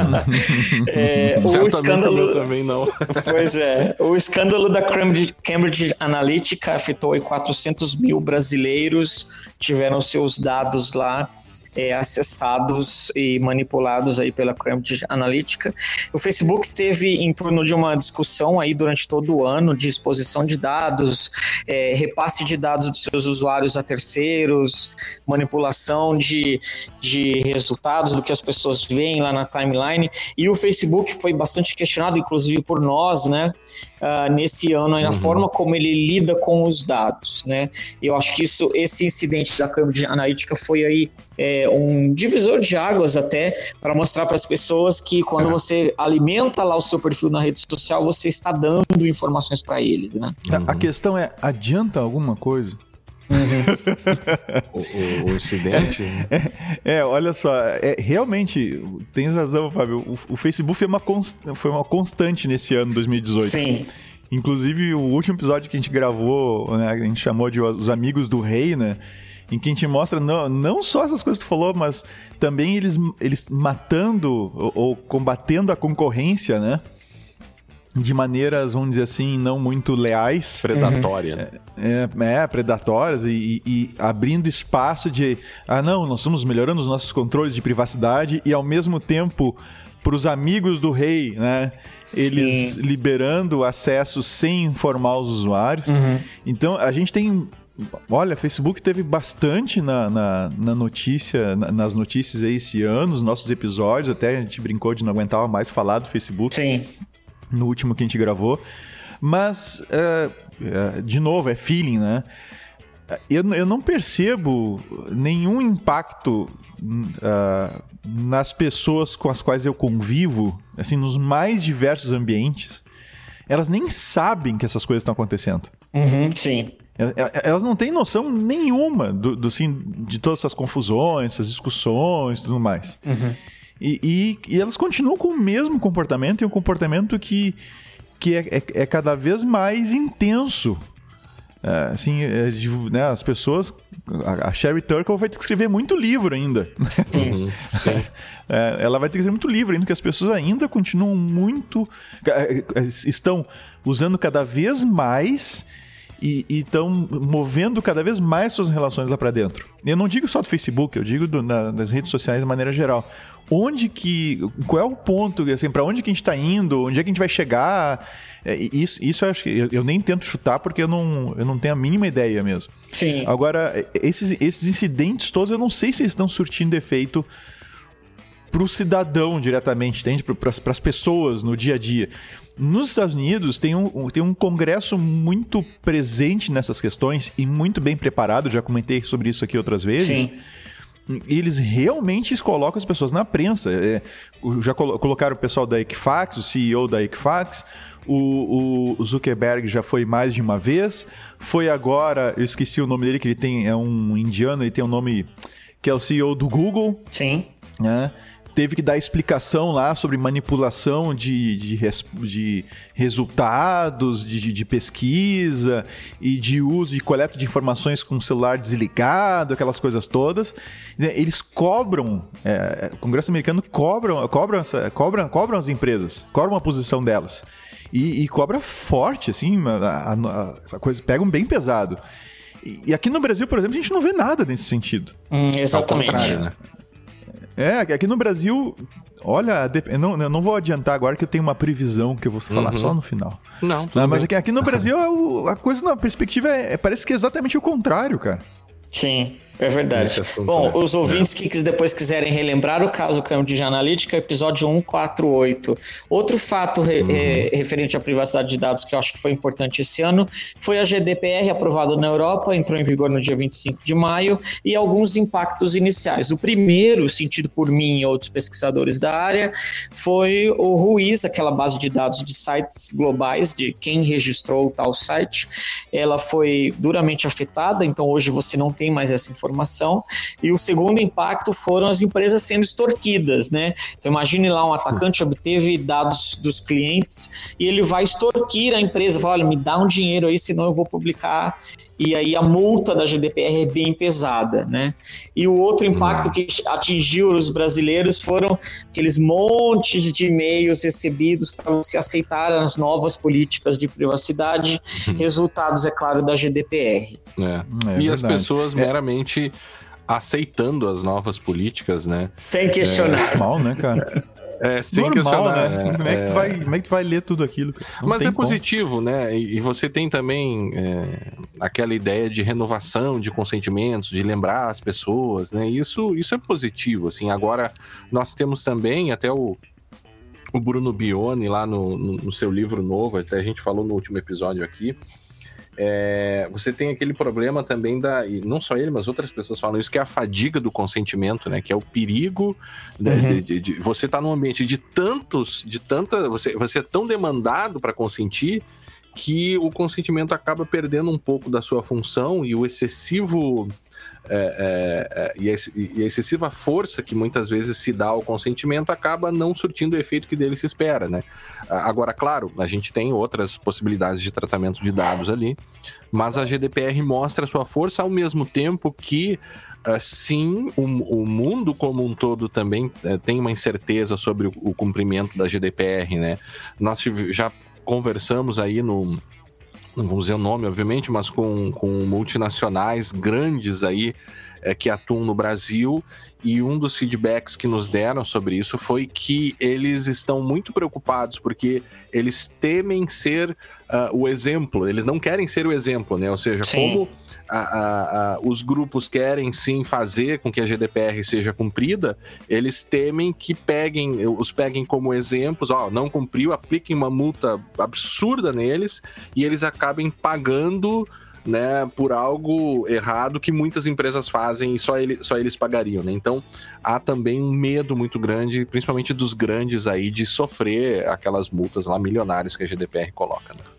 é, o escândalo também não. Pois é, o escândalo da Cambridge, Cambridge Analytica afetou aí quatrocentos mil brasileiros, tiveram seus dados lá É, acessados e manipulados aí pela Cambridge Analytica. O Facebook esteve em torno de uma discussão aí durante todo o ano de exposição de dados, é, repasse de dados dos seus usuários a terceiros, manipulação de, de resultados do que as pessoas veem lá na timeline, e o Facebook foi bastante questionado, inclusive por nós, né, uh, nesse ano, aí, na uhum. forma como ele lida com os dados, né. Eu acho que isso, esse incidente da Cambridge Analytica foi aí é, um divisor de águas até, para mostrar para as pessoas que quando você alimenta lá o seu perfil na rede social, você está dando informações para eles, né? Uhum. A questão é, adianta alguma coisa? Uhum. o, o, o incidente? É, é, olha só, é, realmente, tens razão, Fábio, o, o Facebook foi uma, const, foi uma constante nesse ano, dois mil e dezoito. Sim. Inclusive, o último episódio que a gente gravou, né, a gente chamou de Os Amigos do Rei, né? Em que a gente mostra não, não só essas coisas que tu falou, mas também eles, eles matando ou, ou combatendo a concorrência, né? De maneiras, vamos dizer assim, não muito leais. Predatória. É, é, é predatórias e, e abrindo espaço de... Ah, não, nós estamos melhorando os nossos controles de privacidade e, ao mesmo tempo, para os amigos do rei, né? Sim. Eles liberando acesso sem informar os usuários. Uhum. Então, a gente tem... Olha, Facebook teve bastante na, na, na notícia, na, nas notícias aí esse ano, os nossos episódios, até a gente brincou de não aguentava mais falar do Facebook. Sim. No último que a gente gravou. Mas, uh, uh, de novo, é feeling, né? Eu, eu não percebo nenhum impacto uh, nas pessoas com as quais eu convivo, assim, nos mais diversos ambientes. Elas nem sabem que essas coisas estão acontecendo. Uhum, sim. Elas não têm noção nenhuma do, do, assim, de todas essas confusões, essas discussões e tudo mais. Uhum. E, e, e elas continuam com o mesmo comportamento, e um comportamento que, que é, é, é cada vez mais intenso. É, assim, é, de, né, as pessoas... A, a Sherry Turkle vai ter que escrever muito livro ainda. Sim, sim. É, ela vai ter que escrever muito livro ainda, porque as pessoas ainda continuam muito... Estão usando cada vez mais... E estão movendo cada vez mais suas relações lá para dentro. Eu não digo só do Facebook, eu digo do, na, das redes sociais de maneira geral. Onde que... Qual é o ponto, assim, para onde que a gente está indo? Onde é que a gente vai chegar? É, isso, isso eu acho que... Eu, eu nem tento chutar porque eu não, eu não tenho a mínima ideia mesmo. Sim. Agora, esses, esses incidentes todos, eu não sei se eles estão surtindo efeito para o cidadão diretamente, entende? Para as pessoas no dia a dia. Nos Estados Unidos tem um, tem um congresso muito presente nessas questões e muito bem preparado, já comentei sobre isso aqui outras vezes. Sim. E eles realmente colocam as pessoas na prensa. É, já colo- colocaram o pessoal da Equifax, o C E O da Equifax, o, o Zuckerberg já foi mais de uma vez, foi agora, eu esqueci o nome dele, que ele tem, é um indiano, ele tem um nome que é o C E O do Google. Sim. Né? Teve que dar explicação lá sobre manipulação de, de, res, de resultados, de, de pesquisa e de uso de coleta de informações com o celular desligado, aquelas coisas todas. Eles cobram, é, o Congresso americano cobram, cobram, essa, cobram, cobram as empresas, cobram a posição delas. E, e cobra forte, assim, a, a, a coisa, pegam bem pesado. E, e aqui no Brasil, por exemplo, a gente não vê nada nesse sentido. Hum, exatamente. Ao contrário, né? É, aqui no Brasil, olha, eu não, eu não vou adiantar agora que eu tenho uma previsão que eu vou falar uhum. só no final. Não, tudo ah, Mas bem. aqui, aqui no Brasil, a coisa na perspectiva é, é, parece que é exatamente o contrário, cara. Sim, é verdade. Assunto, Bom, né? Os ouvintes é. que depois quiserem relembrar o caso Cambridge Analytica, episódio cento e quarenta e oito. Outro fato re, uhum. re, referente à privacidade de dados que eu acho que foi importante esse ano foi a G D P R aprovada na Europa, entrou em vigor no dia vinte e cinco de maio, e alguns impactos iniciais. O primeiro, sentido por mim e outros pesquisadores da área, foi o Ruiz, aquela base de dados de sites globais, de quem registrou tal site. Ela foi duramente afetada, então hoje você não tem mais essa informação. E o segundo impacto foram as empresas sendo extorquidas, né? Então imagine lá um atacante obteve dados dos clientes e ele vai extorquir a empresa, fala, olha, me dá um dinheiro aí, senão eu vou publicar. E aí a multa da G D P R é bem pesada, né? E o outro impacto que atingiu os brasileiros foram aqueles montes de e-mails recebidos para se aceitar as novas políticas de privacidade, resultados, é claro, da G D P R. É. É, e verdade. As pessoas meramente aceitando as novas políticas, né? Sem questionar. É mal, né, cara? É, sem Normal, questionar. Né? Como, é que tu vai, como é que tu vai ler tudo aquilo? Não Mas é como. positivo, né? E, e você tem também é, aquela ideia de renovação de consentimentos, de lembrar as pessoas, né? Isso, isso é positivo, assim. Agora, nós temos também até o, o Bruno Bione lá no, no, no seu livro novo, até a gente falou no último episódio aqui. É, você tem aquele problema também da, e não só ele, mas outras pessoas falam isso, que é a fadiga do consentimento, né? Que é o perigo né, uhum. de, de, de você estar tá num ambiente de tantos, de tanta, você, você é tão demandado para consentir que o consentimento acaba perdendo um pouco da sua função e o excessivo é, é, e, a, e a excessiva força que muitas vezes se dá ao consentimento acaba não surtindo o efeito que dele se espera, né? Agora, claro, a gente tem outras possibilidades de tratamento de dados ali, mas a G D P R mostra a sua força ao mesmo tempo que Uh, sim, o, o mundo como um todo também uh, tem uma incerteza sobre o, o cumprimento da G D P R, né? Nós tive, já conversamos aí no... não vamos dizer o nome, obviamente, mas com, com multinacionais grandes aí é, que atuam no Brasil, e um dos feedbacks que nos deram sobre isso foi que eles estão muito preocupados porque eles temem ser uh, o exemplo, eles não querem ser o exemplo, né? Ou seja, sim. como a, a, a, os grupos querem sim fazer com que a G D P R seja cumprida, eles temem que peguem, os peguem como exemplos, ó, não cumpriu, apliquem uma multa absurda neles e eles acabem pagando, né, por algo errado que muitas empresas fazem e só, ele, só eles pagariam, né? Então há também um medo muito grande, principalmente dos grandes aí, de sofrer aquelas multas lá milionárias que a G D P R coloca, né?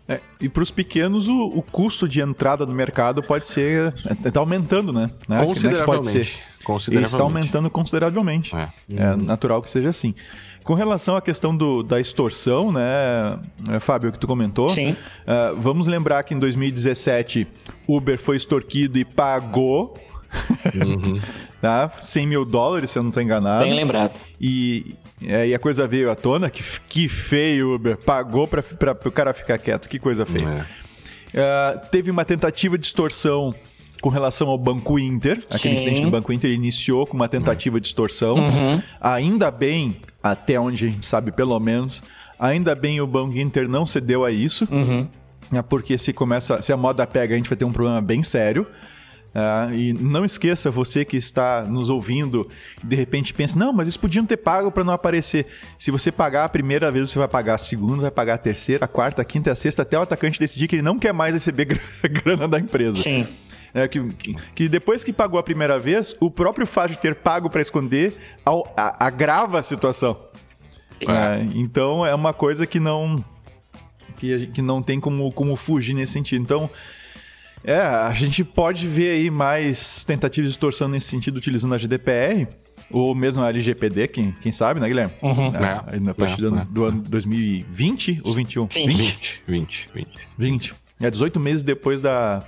É, e para os pequenos, o, o custo de entrada no mercado pode ser... Está aumentando, né? né? Consideravelmente. Pode ser. Consideravelmente. Está aumentando consideravelmente. É. é natural que seja assim. Com relação à questão do, da extorsão, né, Fábio, que tu comentou, Sim. Uh, vamos lembrar que em dois mil e dezessete, Uber foi extorquido e pagou uhum. tá? cem mil dólares, se eu não estou enganado. Bem lembrado. E... É, e a coisa veio à tona, que, que feio, Uber, pagou para o cara ficar quieto, que coisa feia. É. Uh, teve uma tentativa de extorsão com relação ao Banco Inter, Sim. aquele incidente do Banco Inter iniciou com uma tentativa de extorsão, uhum. ainda bem, até onde a gente sabe pelo menos, ainda bem o Banco Inter não cedeu a isso, uhum. né, porque se, começa, se a moda pega a gente vai ter um problema bem sério. Uh, e não esqueça, você que está nos ouvindo, de repente pensa, não, mas eles podiam ter pago para não aparecer. Se você pagar a primeira vez, você vai pagar a segunda, vai pagar a terceira, a quarta, a quinta e a sexta, até o atacante decidir que ele não quer mais receber grana da empresa. Sim. É, que, que, que depois que pagou a primeira vez, o próprio fato de ter pago para esconder ao, a, agrava a situação. É. É, então é uma coisa que não, que, que não tem como, como fugir nesse sentido. Então... É, a gente pode ver aí mais tentativas de extorsão nesse sentido utilizando a G D P R, ou mesmo a L G P D, quem, quem sabe, né, Guilherme? Uhum. É, é, a partir do, é, do ano dois mil e vinte ou vinte e um? vinte. vinte, vinte. vinte. É, dezoito meses depois da,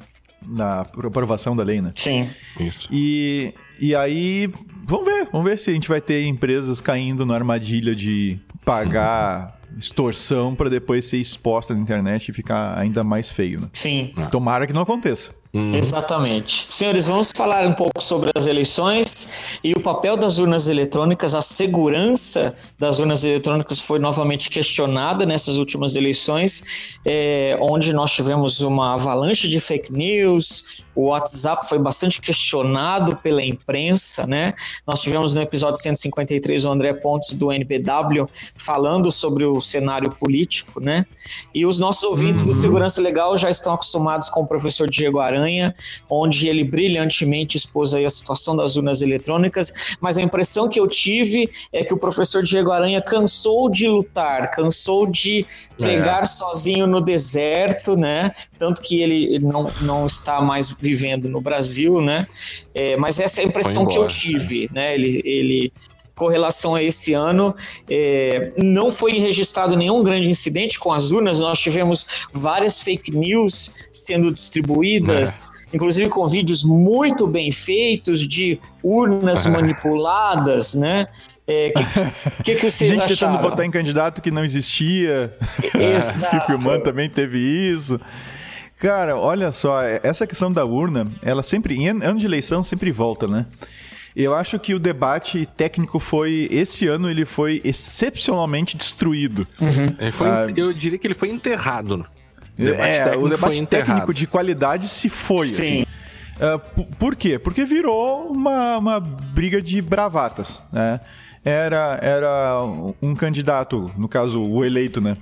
da aprovação da lei, né? Sim. Isso. E, e aí, vamos ver, vamos ver se a gente vai ter empresas caindo na armadilha de pagar... Uhum. extorsão para depois ser exposta na internet e ficar ainda mais feio, né? Sim. Tomara que não aconteça. Uhum. Exatamente. Senhores, vamos falar um pouco sobre as eleições e o papel das urnas eletrônicas. A segurança das urnas eletrônicas foi novamente questionada nessas últimas eleições, é, onde nós tivemos uma avalanche de fake news, o WhatsApp foi bastante questionado pela imprensa, né? Nós tivemos no episódio cento e cinquenta e três o André Pontes do N P W falando sobre o cenário político, né? E os nossos ouvintes uhum. do Segurança Legal já estão acostumados com o professor Diego Aranha, onde ele brilhantemente expôs aí a situação das urnas eletrônicas, mas a impressão que eu tive é que o professor Diego Aranha cansou de lutar, cansou de pregar é. sozinho no deserto, né? Tanto que ele não, não está mais vivendo no Brasil, né? É, mas essa é a impressão que eu tive, né? Ele... ele com relação a esse ano, é, não foi registrado nenhum grande incidente com as urnas, nós tivemos várias fake news sendo distribuídas, é. inclusive com vídeos muito bem feitos de urnas é. manipuladas, né? É, que, que, que vocês Gente acharam? tentando votar em candidato que não existia. Exato. Filmando também teve isso. Cara, olha só, essa questão da urna, ela sempre, em ano de eleição, sempre volta, né? Eu acho que o debate técnico foi... Esse ano ele foi excepcionalmente destruído. Uhum. Ele foi, ah, eu diria que ele foi enterrado. O debate, é, o debate técnico de qualidade se foi. Sim. Assim. Uh, por quê? Porque virou uma, uma briga de bravatas, né? Era, era um candidato, no caso o eleito, né?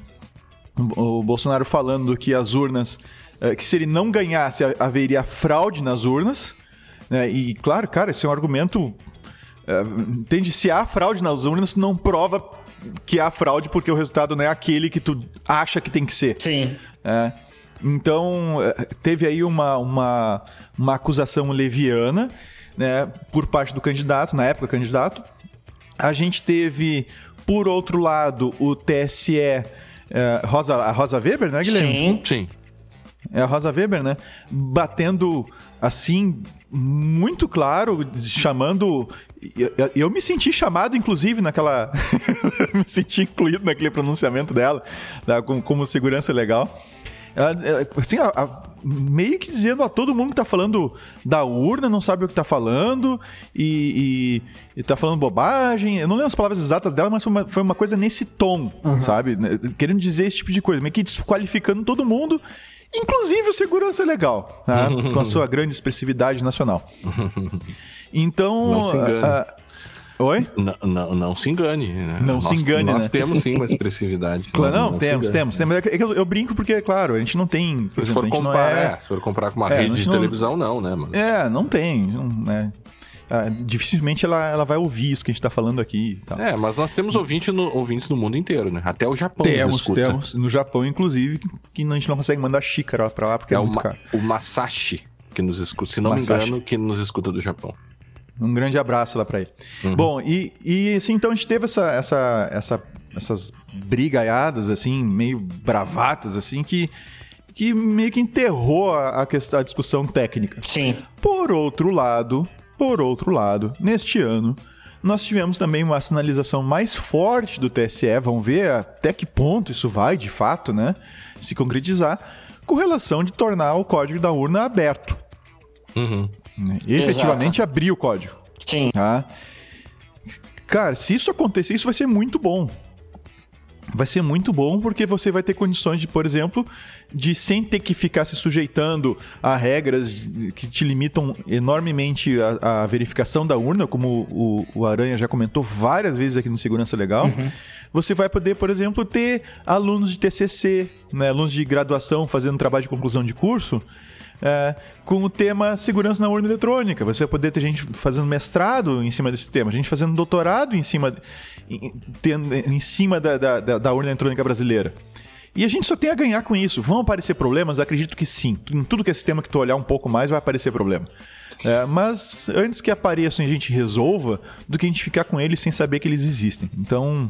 O Bolsonaro falando que as urnas... Uh, que se ele não ganhasse, haveria fraude nas urnas... É, e claro, cara, esse é um argumento. É, entende? Se há fraude nas urnas, não prova que há fraude porque o resultado não é aquele que tu acha que tem que ser. Sim. É, então, teve aí uma, uma, uma acusação leviana, né, por parte do candidato, na época candidato. A gente teve, por outro lado, o T S E, é, Rosa, a Rosa Weber, né, Guilherme? Sim. Sim. É a Rosa Weber, né? Batendo assim, muito claro, chamando... Eu, eu me senti chamado, inclusive, naquela... me senti incluído naquele pronunciamento dela, da, como, como segurança legal. Ela, assim, a, a, meio que dizendo a todo mundo que tá falando da urna, não sabe o que tá falando, e, e, e tá falando bobagem. Eu não lembro as palavras exatas dela, mas foi uma, foi uma coisa nesse tom, uhum. sabe? Querendo dizer esse tipo de coisa, meio que desqualificando todo mundo... Inclusive o segurança legal, tá? Com a sua grande expressividade nacional. Então... Não se engane. Uh, uh... Oi? Não, não, não se engane. Né? Não nós, se engane, Nós né? temos sim uma expressividade. Claro, não, não, temos, temos, temos. É que eu, eu brinco porque, claro, a gente não tem... Por se, exemplo, for a gente comparar, não é... é, se for comparar com uma é, rede de não... televisão, não, né? Mas... É, não tem. Não, né? ah, dificilmente ela, ela vai ouvir isso que a gente tá falando aqui. E tal. É, mas nós temos ouvinte no, ouvintes no mundo inteiro, né? Até o Japão temos, escuta. Temos, no Japão, inclusive, que a gente não consegue mandar xícara pra lá, porque é, é muito o, caro. O Masashi, que nos escuta, se não Masashi. me engano, que nos escuta do Japão. Um grande abraço lá pra ele. Uhum. Bom, e, e assim, então a gente teve essa, essa, essa, essas brigaiadas, assim, meio bravatas, assim, que, que meio que enterrou a, a, questão, a discussão técnica. Sim. Por outro lado, por outro lado, neste ano, nós tivemos também uma sinalização mais forte do T S E, vamos ver até que ponto isso vai, de fato, né, se concretizar, com relação de tornar o código da urna aberto. Uhum. E efetivamente Exato. abrir o código. Sim. Tá? Cara, se isso acontecer, isso vai ser muito bom. Vai ser muito bom porque você vai ter condições de, por exemplo, de sem ter que ficar se sujeitando a regras que te limitam enormemente a, a verificação da urna, como o, o Aranha já comentou várias vezes aqui no Segurança Legal. Uhum. Você vai poder, por exemplo, ter alunos de T C C, né, alunos de graduação fazendo trabalho de conclusão de curso, É, com o tema segurança na urna eletrônica. Você vai poder ter gente fazendo mestrado em cima desse tema, gente fazendo doutorado em cima, em, tendo, em cima da, da, da urna eletrônica brasileira. E a gente só tem a ganhar com isso. Vão aparecer problemas? Acredito que sim. Em tudo que é sistema que tu olhar um pouco mais, vai aparecer problema. É, mas antes que apareçam e a gente resolva, do que a gente ficar com eles sem saber que eles existem. Então...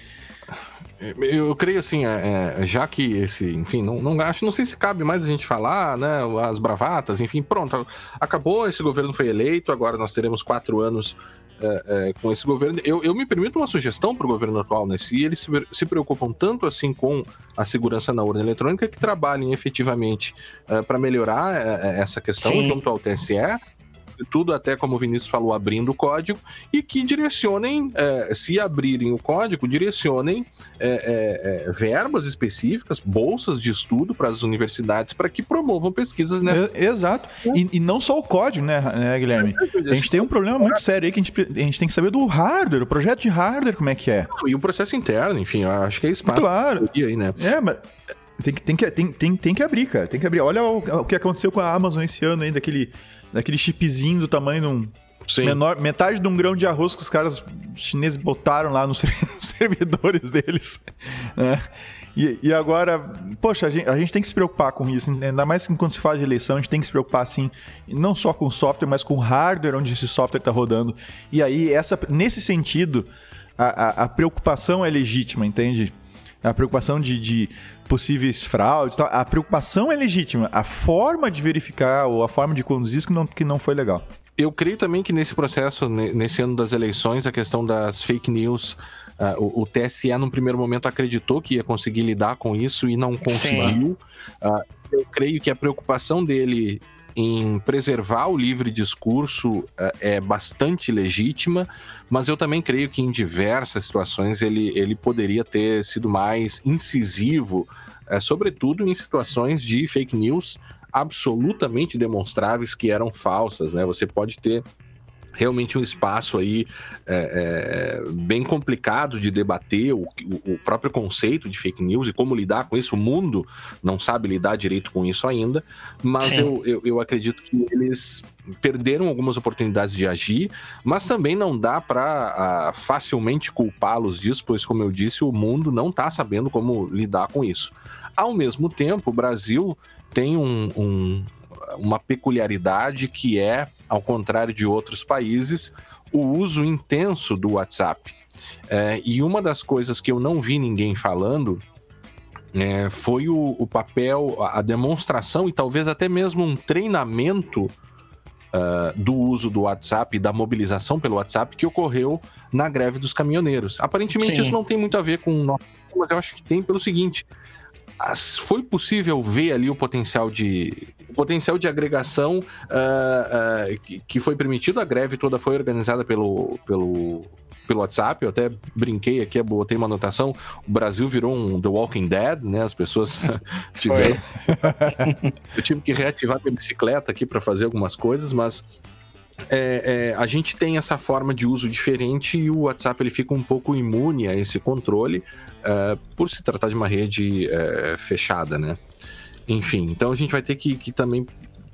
Eu creio assim, é, já que esse, enfim, não, não acho, não sei se cabe mais a gente falar, né, as bravatas, enfim, pronto, acabou, esse governo foi eleito, agora nós teremos quatro anos é, é, com esse governo. Eu, eu me permito uma sugestão para o governo atual, né, se eles se, se preocupam tanto assim com a segurança na urna eletrônica, que trabalhem efetivamente é, para melhorar é, essa questão Sim. junto ao T S E, tudo até como o Vinícius falou, abrindo o código, e que direcionem, é, se abrirem o código, direcionem é, é, é, verbas específicas, bolsas de estudo para as universidades, para que promovam pesquisas nessa... É, exato. E, e não só o código, né, né, Guilherme? A gente tem um problema muito sério aí que a gente, a gente tem que saber do hardware, o projeto de hardware, como é que é. E o processo interno, enfim, eu acho que é espaço. Claro. Aí, né? É, mas... Tem que, tem, que, tem, tem, tem que abrir, cara. Tem que abrir. Olha o, o que aconteceu com a Amazon esse ano aí, daquele, daquele chipzinho do tamanho de um menor, metade de um grão de arroz que os caras chineses botaram lá nos servidores deles. Né? E, e agora, poxa, a gente, a gente tem que se preocupar com isso. Ainda mais quando se fala de eleição, a gente tem que se preocupar, assim, não só com o software, mas com o hardware onde esse software está rodando. E aí, essa, nesse sentido, a, a, a preocupação é legítima, entende? A preocupação de, de possíveis fraudes, a preocupação é legítima. A forma de verificar ou a forma de conduzir isso que não, que não foi legal. Eu creio também que nesse processo, nesse ano das eleições, a questão das fake news, uh, o, o T S E, num primeiro momento, acreditou que ia conseguir lidar com isso e não conseguiu. Uh, eu creio que a preocupação dele em preservar o livre discurso uh, é bastante legítima, mas eu também creio que em diversas situações ele, ele poderia ter sido mais incisivo, uh, sobretudo em situações de fake news absolutamente demonstráveis que eram falsas, né? Você pode ter realmente um espaço aí é, é, bem complicado de debater o, o próprio conceito de fake news e como lidar com isso. O mundo não sabe lidar direito com isso ainda, mas eu, eu, eu acredito que eles perderam algumas oportunidades de agir, mas também não dá para facilmente culpá-los disso, pois, como eu disse, o mundo não está sabendo como lidar com isso. Ao mesmo tempo, o Brasil tem um, um, uma peculiaridade que é, ao contrário de outros países, o uso intenso do WhatsApp. É, e uma das coisas que eu não vi ninguém falando é, foi o, o papel, a demonstração e talvez até mesmo um treinamento uh, do uso do WhatsApp e da mobilização pelo WhatsApp que ocorreu na greve dos caminhoneiros. Aparentemente Sim. isso não tem muito a ver com nós, mas eu acho que tem pelo seguinte... Foi possível ver ali o potencial de, o potencial de agregação uh, uh, que, que foi permitido. A greve toda foi organizada pelo, pelo, pelo WhatsApp. Eu até brinquei aqui, botei uma anotação. O Brasil virou um The Walking Dead, né? As pessoas tiveram... Eu tive que reativar minha bicicleta aqui para fazer algumas coisas, mas... É, é, a gente tem essa forma de uso diferente e o WhatsApp ele fica um pouco imune a esse controle uh, por se tratar de uma rede uh, fechada, né? Enfim, então a gente vai ter que, que também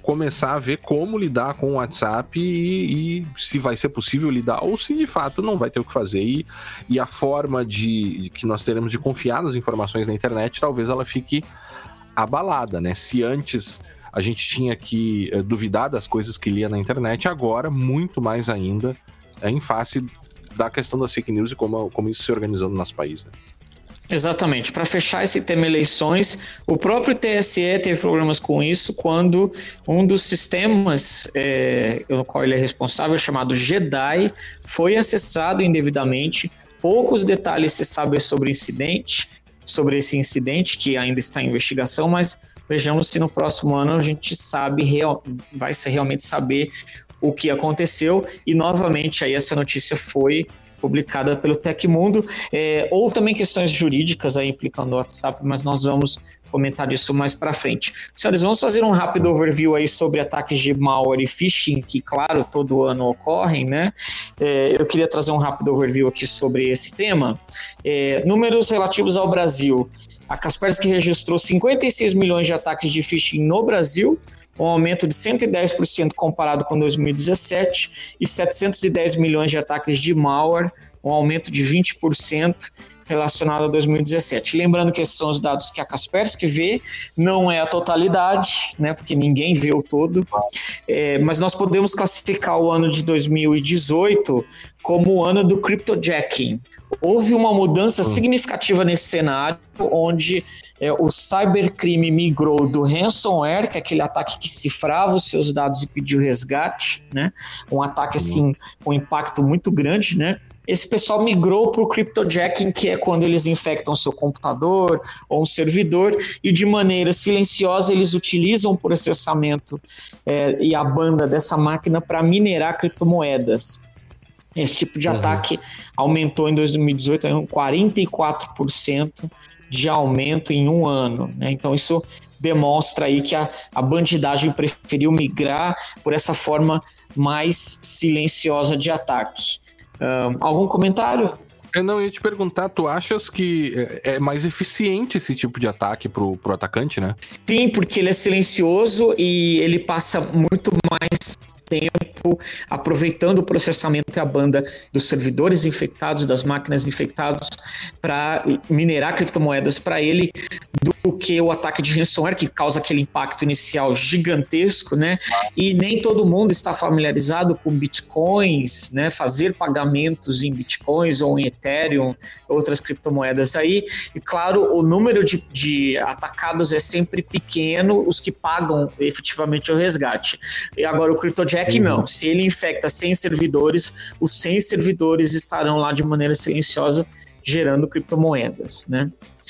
começar a ver como lidar com o WhatsApp e, e se vai ser possível lidar ou se de fato não vai ter o que fazer. E, e a forma de, de que nós teremos de confiar nas informações na internet, talvez ela fique abalada, né? Se antes a gente tinha que eh, duvidar das coisas que lia na internet, agora muito mais ainda é, em face da questão das fake news e como, como isso se organizou no nosso país, né? Exatamente. Para fechar esse tema eleições, o próprio T S E teve problemas com isso quando um dos sistemas é, no qual ele é responsável, chamado JEDI, foi acessado indevidamente. Poucos detalhes se sabem sobre o incidente, sobre esse incidente que ainda está em investigação, mas vejamos se no próximo ano a gente sabe, real, vai ser realmente saber o que aconteceu. E novamente aí essa notícia foi publicada pelo Tecmundo. É, houve também questões jurídicas aí implicando o WhatsApp, mas nós vamos comentar disso mais para frente. Senhores, vamos fazer um rápido overview aí sobre ataques de malware e phishing, que, claro, todo ano ocorrem, né? É, eu queria trazer um rápido overview aqui sobre esse tema. É, números relativos ao Brasil. A Kaspersky registrou cinquenta e seis milhões de ataques de phishing no Brasil, um aumento de cento e dez por cento comparado com dois mil e dezessete, e setecentos e dez milhões de ataques de malware, um aumento de vinte por cento relacionado a dois mil e dezessete. Lembrando que esses são os dados que a Kaspersky vê, não é a totalidade, né, porque ninguém vê o todo, é, mas nós podemos classificar o ano de dois mil e dezoito como o ano do cryptojacking. Houve uma mudança significativa nesse cenário, onde é, o cybercrime migrou do ransomware, que é aquele ataque que cifrava os seus dados e pediu resgate, né? Um ataque assim com impacto muito grande, né? Esse pessoal migrou para o cryptojacking, que é quando eles infectam seu computador ou um servidor e de maneira silenciosa eles utilizam o processamento é, e a banda dessa máquina para minerar criptomoedas. Esse tipo de uhum. ataque aumentou em dois mil e dezoito em quarenta e quatro por cento de aumento em um ano, né? Então isso demonstra aí que a, a bandidagem preferiu migrar por essa forma mais silenciosa de ataque. Um, algum comentário? Eu não ia te perguntar, tu achas que é mais eficiente esse tipo de ataque pro, pro atacante, né? Sim, porque ele é silencioso e ele passa muito mais tempo aproveitando o processamento e a banda dos servidores infectados, das máquinas infectadas, para minerar criptomoedas para ele, do que o ataque de ransomware, que causa aquele impacto inicial gigantesco, né? E nem todo mundo está familiarizado com bitcoins, né? Fazer pagamentos em bitcoins ou em Ethereum, outras criptomoedas aí. E claro, o número de, de atacados é sempre pequeno, os que pagam efetivamente o resgate. E agora o cryptojacking não. Se ele infecta cem servidores, os cem servidores estarão lá de maneira silenciosa gerando criptomoedas, né?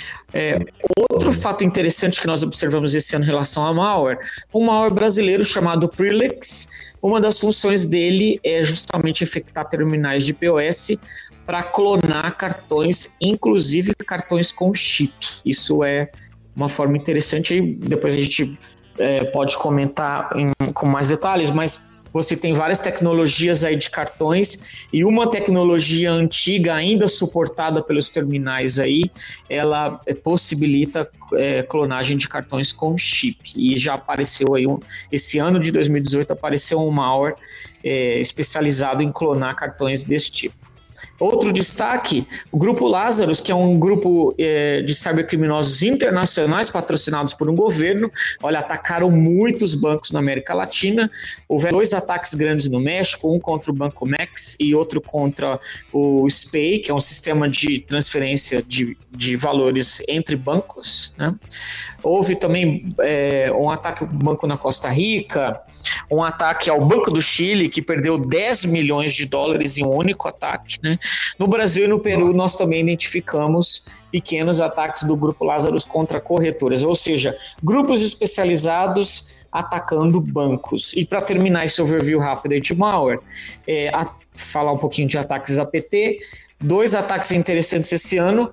É, outro fato interessante que nós observamos esse ano em relação a malware, um malware brasileiro chamado Prelex, uma das funções dele é justamente infectar terminais de P O S para clonar cartões, inclusive cartões com chip. Isso é uma forma interessante, aí depois a gente é, pode comentar em, com mais detalhes, mas você tem várias tecnologias aí de cartões e uma tecnologia antiga ainda suportada pelos terminais aí, ela possibilita é, clonagem de cartões com chip. E já apareceu aí, um, esse ano de dois mil e dezoito apareceu um malware é, especializado em clonar cartões desse tipo. Outro destaque, o Grupo Lazarus, que é um grupo é, de cybercriminosos internacionais patrocinados por um governo. Olha, atacaram muitos bancos na América Latina. Houveram dois ataques grandes no México, um contra o Banco Mex e outro contra o S P A Y, que é um sistema de transferência de, de valores entre bancos, né? Houve também é, um ataque ao banco na Costa Rica, um ataque ao Banco do Chile, que perdeu dez milhões de dólares em um único ataque, né? No Brasil e no Peru, nós também identificamos pequenos ataques do Grupo Lazarus contra corretoras, ou seja, grupos especializados atacando bancos. E para terminar esse overview rápido de malware, é, a, falar um pouquinho de ataques A P T, dois ataques interessantes esse ano,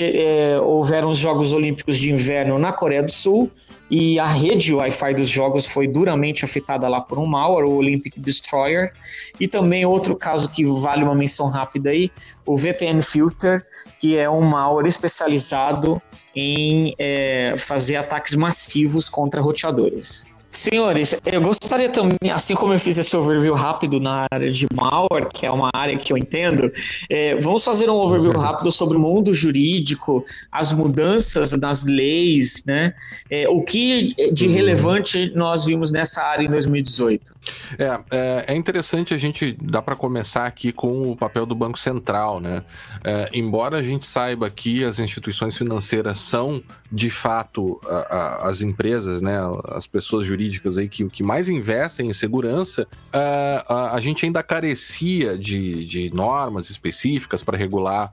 é, houveram os Jogos Olímpicos de Inverno na Coreia do Sul, e a rede Wi-Fi dos jogos foi duramente afetada lá por um malware, o Olympic Destroyer. E também outro caso que vale uma menção rápida aí, o V P N Filter, que é um malware especializado em é, fazer ataques massivos contra roteadores. Senhores, eu gostaria também, assim como eu fiz esse overview rápido na área de malware, que é uma área que eu entendo, é, vamos fazer um overview rápido sobre o mundo jurídico, as mudanças nas leis, né? É, o que de relevante nós vimos nessa área em dois mil e dezoito? É, é, é interessante a gente, dá para começar aqui com o papel do Banco Central, né? É, embora a gente saiba que as instituições financeiras são, de fato, a, a, as empresas, né, as pessoas jurídicas aí que, que mais investem em segurança, a, a, a gente ainda carecia de, de normas específicas para regular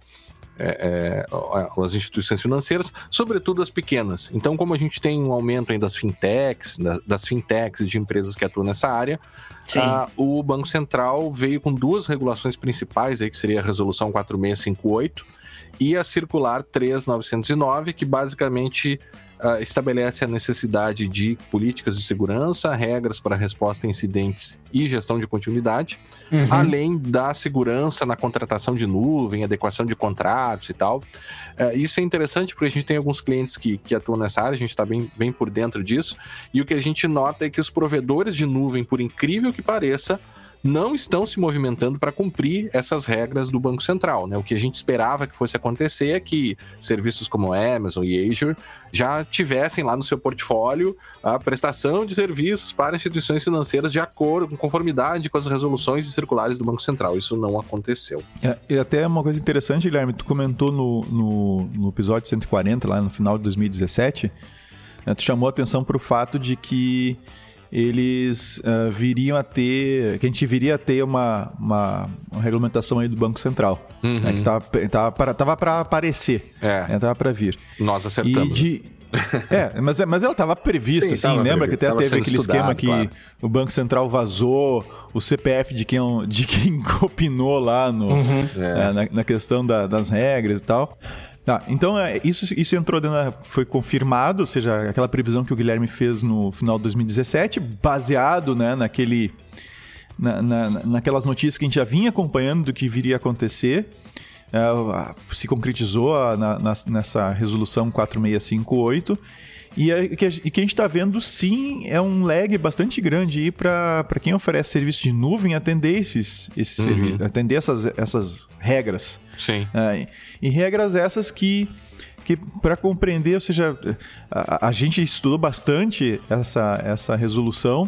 É, é, as instituições financeiras, sobretudo as pequenas. Então, como a gente tem um aumento aí das fintechs, das, das fintechs de empresas que atuam nessa área, a, o Banco Central veio com duas regulações principais, aí, que seria a Resolução quatro seis cinco oito e a Circular três mil novecentos e nove, que basicamente Uh, estabelece a necessidade de políticas de segurança, regras para resposta a incidentes e gestão de continuidade, uhum. além da segurança na contratação de nuvem, adequação de contratos e tal. Uh, isso é interessante porque a gente tem alguns clientes que, que atuam nessa área, a gente está bem, bem por dentro disso, e o que a gente nota é que os provedores de nuvem, por incrível que pareça, não estão se movimentando para cumprir essas regras do Banco Central, né? O que a gente esperava que fosse acontecer é que serviços como Amazon e Azure já tivessem lá no seu portfólio a prestação de serviços para instituições financeiras de acordo, com conformidade com as resoluções e circulares do Banco Central. Isso não aconteceu. É, e até uma coisa interessante, Guilherme, tu comentou no, no, no episódio cento e quarenta, lá no final de dois mil e dezessete, né, tu chamou a atenção para o fato de que eles uh, viriam a ter, que a gente viria a ter uma, uma, uma regulamentação aí do Banco Central, uhum. né, que estava para aparecer, é. né, estava para vir. Nós acertamos. E de, é, mas, mas ela estava prevista, Sim, assim, tava lembra previsto, que até teve aquele estudado, esquema que claro. O Banco Central vazou o C P F de quem, de quem opinou lá no, uhum. é, na, na questão da, das regras e tal. Tá, então isso, isso entrou dentro da, foi confirmado, ou seja, aquela previsão que o Guilherme fez no final de dois mil e dezessete, baseado, né, naquele, na, na, naquelas notícias que a gente já vinha acompanhando do que viria a acontecer, é, se concretizou na, na, nessa resolução quatro seis cinco oito, e a, que a, e que a gente está vendo, sim, é um lag bastante grande para quem oferece serviço de nuvem atender esses, esses uhum. serviços, atender essas, essas regras. Sim. É, e regras essas que, que para compreender, ou seja, a, a gente estudou bastante essa, essa resolução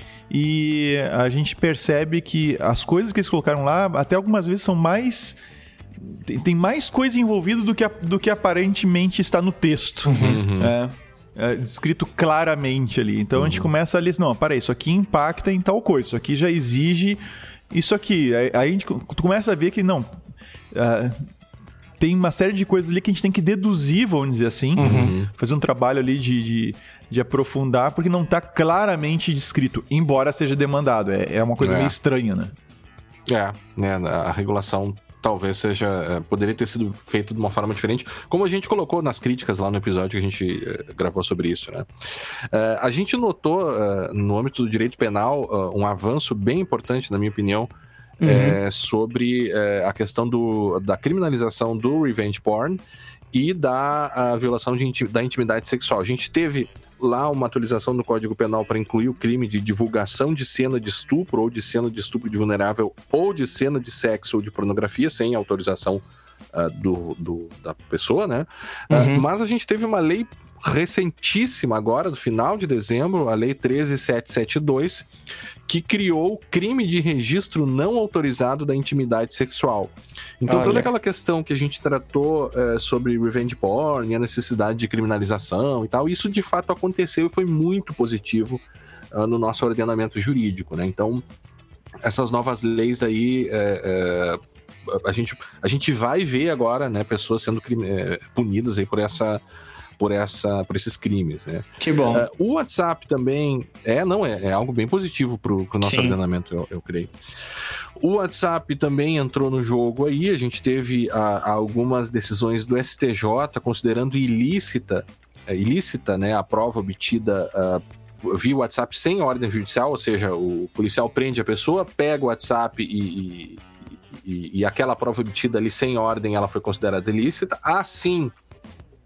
e a gente percebe que as coisas que eles colocaram lá, até algumas vezes são mais... Tem, tem mais coisa envolvida do que, a, do que aparentemente está no texto. Uhum. É. É, descrito claramente ali. Então uhum. a gente começa ali, não, peraí, isso aqui impacta em tal coisa, isso aqui já exige isso aqui. Aí, aí a gente tu começa a ver que não, uh, tem uma série de coisas ali que a gente tem que deduzir, vamos dizer assim, uhum. fazer um trabalho ali de, de, de aprofundar, porque não está claramente descrito, embora seja demandado. É, é uma coisa é. meio estranha, né? É, né, a regulação talvez seja, poderia ter sido feito de uma forma diferente, como a gente colocou nas críticas lá no episódio que a gente uh, gravou sobre isso, né? Uh, a gente notou, uh, no âmbito do direito penal, uh, um avanço bem importante, na minha opinião, uhum. é, sobre uh, a questão do, da criminalização do revenge porn e da a violação de inti- da intimidade sexual. A gente teve lá uma atualização no Código Penal para incluir o crime de divulgação de cena de estupro ou de cena de estupro de vulnerável ou de cena de sexo ou de pornografia sem autorização uh, do, do, da pessoa, né? Uhum. Uh, mas a gente teve uma lei recentíssima agora, do final de dezembro, a Lei treze mil setecentos e setenta e dois, que criou o crime de registro não autorizado da intimidade sexual. Então, Olha. toda aquela questão que a gente tratou é, sobre revenge porn e a necessidade de criminalização e tal, isso de fato aconteceu e foi muito positivo uh, no nosso ordenamento jurídico, né? Então, essas novas leis aí, é, é, a, gente, a gente vai ver agora, né, pessoas sendo crime, é, punidas aí por essa... Por, essa, por esses crimes, né? Que bom. Uh, o WhatsApp também é, não, é, é algo bem positivo para o nosso Sim. ordenamento, eu, eu creio. O WhatsApp também entrou no jogo aí, a gente teve uh, algumas decisões do S T J considerando ilícita, uh, ilícita, né, a prova obtida uh, via WhatsApp sem ordem judicial, ou seja, o policial prende a pessoa, pega o WhatsApp e, e, e, e aquela prova obtida ali sem ordem, ela foi considerada ilícita. Assim,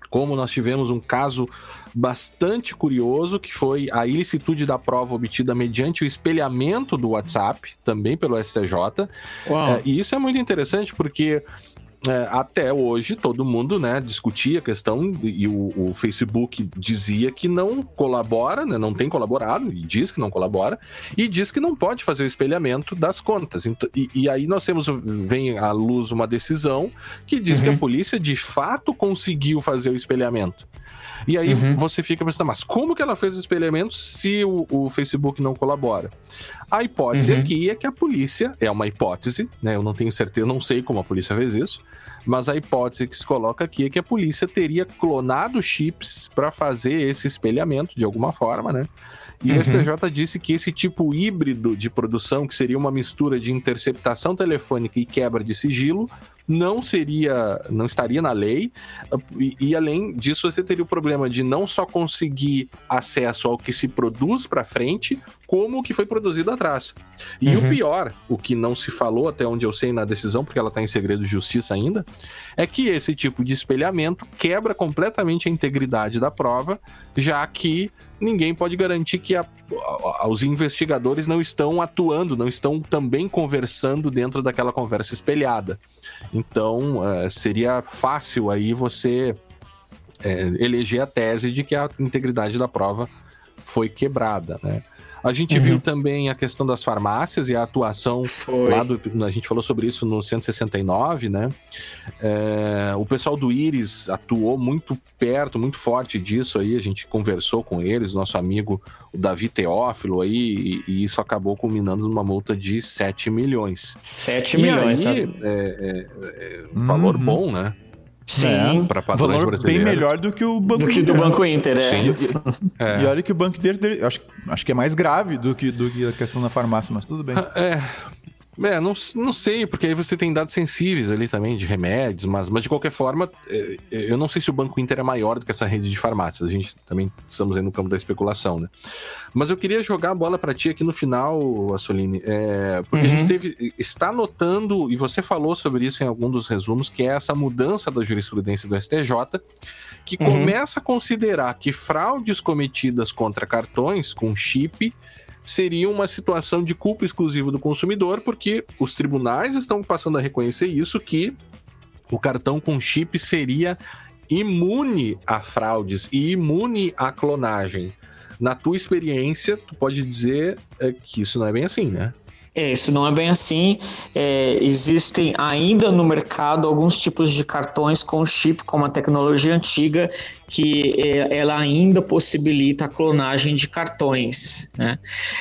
como nós tivemos um caso bastante curioso, que foi a ilicitude da prova obtida mediante o espelhamento do WhatsApp, também pelo S T J. É, e isso é muito interessante porque é, até hoje todo mundo, né, discutia a questão e o, o Facebook dizia que não colabora, né, não tem colaborado, e diz que não colabora, e diz que não pode fazer o espelhamento das contas. Então, e, e aí nós temos, vem à luz uma decisão que diz uhum. que a polícia de fato conseguiu fazer o espelhamento. E aí uhum. você fica pensando, mas como que ela fez o espelhamento se o, o Facebook não colabora? A hipótese uhum. aqui é que a polícia, é uma hipótese, né? Eu não tenho certeza, não sei como a polícia fez isso, mas a hipótese que se coloca aqui é que a polícia teria clonado chips para fazer esse espelhamento de alguma forma, né? E uhum. o S T J disse que esse tipo híbrido de produção, que seria uma mistura de interceptação telefônica e quebra de sigilo, não seria, não estaria na lei, e, e além disso você teria o problema de não só conseguir acesso ao que se produz para frente, como o que foi produzido atrás. E uhum. o pior, o que não se falou até onde eu sei na decisão, porque ela está em segredo de justiça ainda, é que esse tipo de espelhamento quebra completamente a integridade da prova, já que ninguém pode garantir que a, a, os investigadores não estão atuando, não estão também conversando dentro daquela conversa espelhada. Então, é, seria fácil aí você é, eleger a tese de que a integridade da prova foi quebrada, né? A gente uhum. viu também a questão das farmácias e a atuação Foi. lá do... A gente falou sobre isso no cento e sessenta e nove, né? É, o pessoal do Íris atuou muito perto, muito forte disso aí. A gente conversou com eles, nosso amigo o Davi Teófilo aí, e, e isso acabou culminando numa multa de sete milhões. sete milhões, aí, sabe? É, é, é um valor uhum. bom, né? Sim, é, para padrões brasileiros. Bem melhor do que o Banco do que Inter. do Banco Inter, é. Sim. É. E olha que o Banco Inter, acho, acho que é mais grave do que, do que a questão da farmácia, mas tudo bem. É, é não, não sei, porque aí você tem dados sensíveis ali também, de remédios, mas, mas de qualquer forma, eu não sei se o Banco Inter é maior do que essa rede de farmácias, a gente também estamos aí no campo da especulação, né? Mas eu queria jogar a bola para ti aqui no final, Assolini, é, porque uhum. a gente teve, está notando, e você falou sobre isso em algum dos resumos, que é essa mudança da jurisprudência do S T J, que uhum. começa a considerar que fraudes cometidas contra cartões com chip seria uma situação de culpa exclusiva do consumidor, porque os tribunais estão passando a reconhecer isso, que o cartão com chip seria imune a fraudes e imune à clonagem. Na tua experiência, tu pode dizer é, que isso não é bem assim, né? É, isso não é bem assim. É, existem ainda no mercado alguns tipos de cartões com chip, como a tecnologia antiga, que é, ela ainda possibilita a clonagem de cartões, né?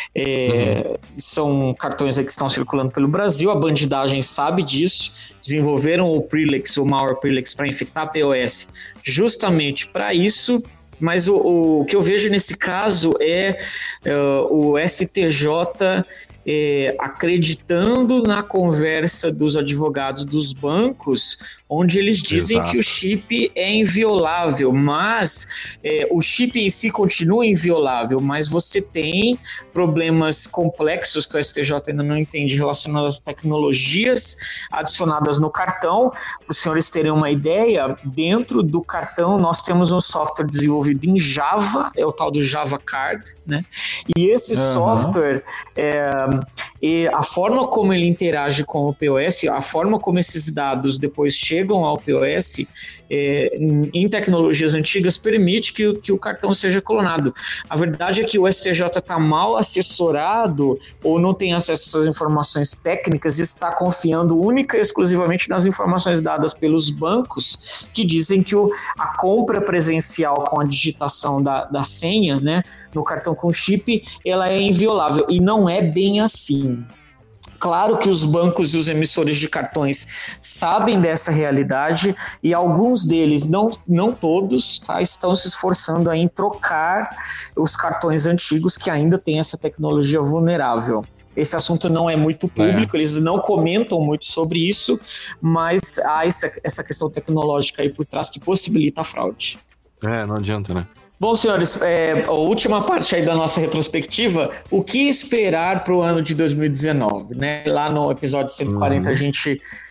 É, uhum. São cartões aí que estão circulando pelo Brasil, a bandidagem sabe disso, desenvolveram o Prelex, o malware Prelex, para infectar a P O S justamente para isso. Mas o, o que eu vejo nesse caso é uh, o S T J é, acreditando na conversa dos advogados dos bancos, onde eles dizem Exato. que o chip é inviolável, mas é, o chip em si continua inviolável, mas você tem problemas complexos que o S T J ainda não entende relacionados às tecnologias adicionadas no cartão. Para os senhores terem uma ideia, dentro do cartão nós temos um software desenvolvido em Java, é o tal do Java Card, né? E esse uhum. software, é, e a forma como ele interage com o P O S, a forma como esses dados depois chegam ao P O S, é, em tecnologias antigas, permite que, que o cartão seja clonado. A verdade é que o S T J está mal assessorado ou não tem acesso a essas informações técnicas e está confiando única e exclusivamente nas informações dadas pelos bancos, que dizem que o, a compra presencial com a digitação da, da senha, né, no cartão com chip, ela é inviolável, e não é bem assim. Claro que os bancos e os emissores de cartões sabem dessa realidade, e alguns deles, não, não todos, tá, estão se esforçando em trocar os cartões antigos que ainda têm essa tecnologia vulnerável. Esse assunto não é muito público, é. eles não comentam muito sobre isso, mas há essa, essa questão tecnológica aí por trás que possibilita a fraude. É, não adianta, né? Bom, senhores, é, a última parte aí da nossa retrospectiva, o que esperar para o ano de dois mil e dezenove, né? Lá no episódio cento e quarenta uhum. a gente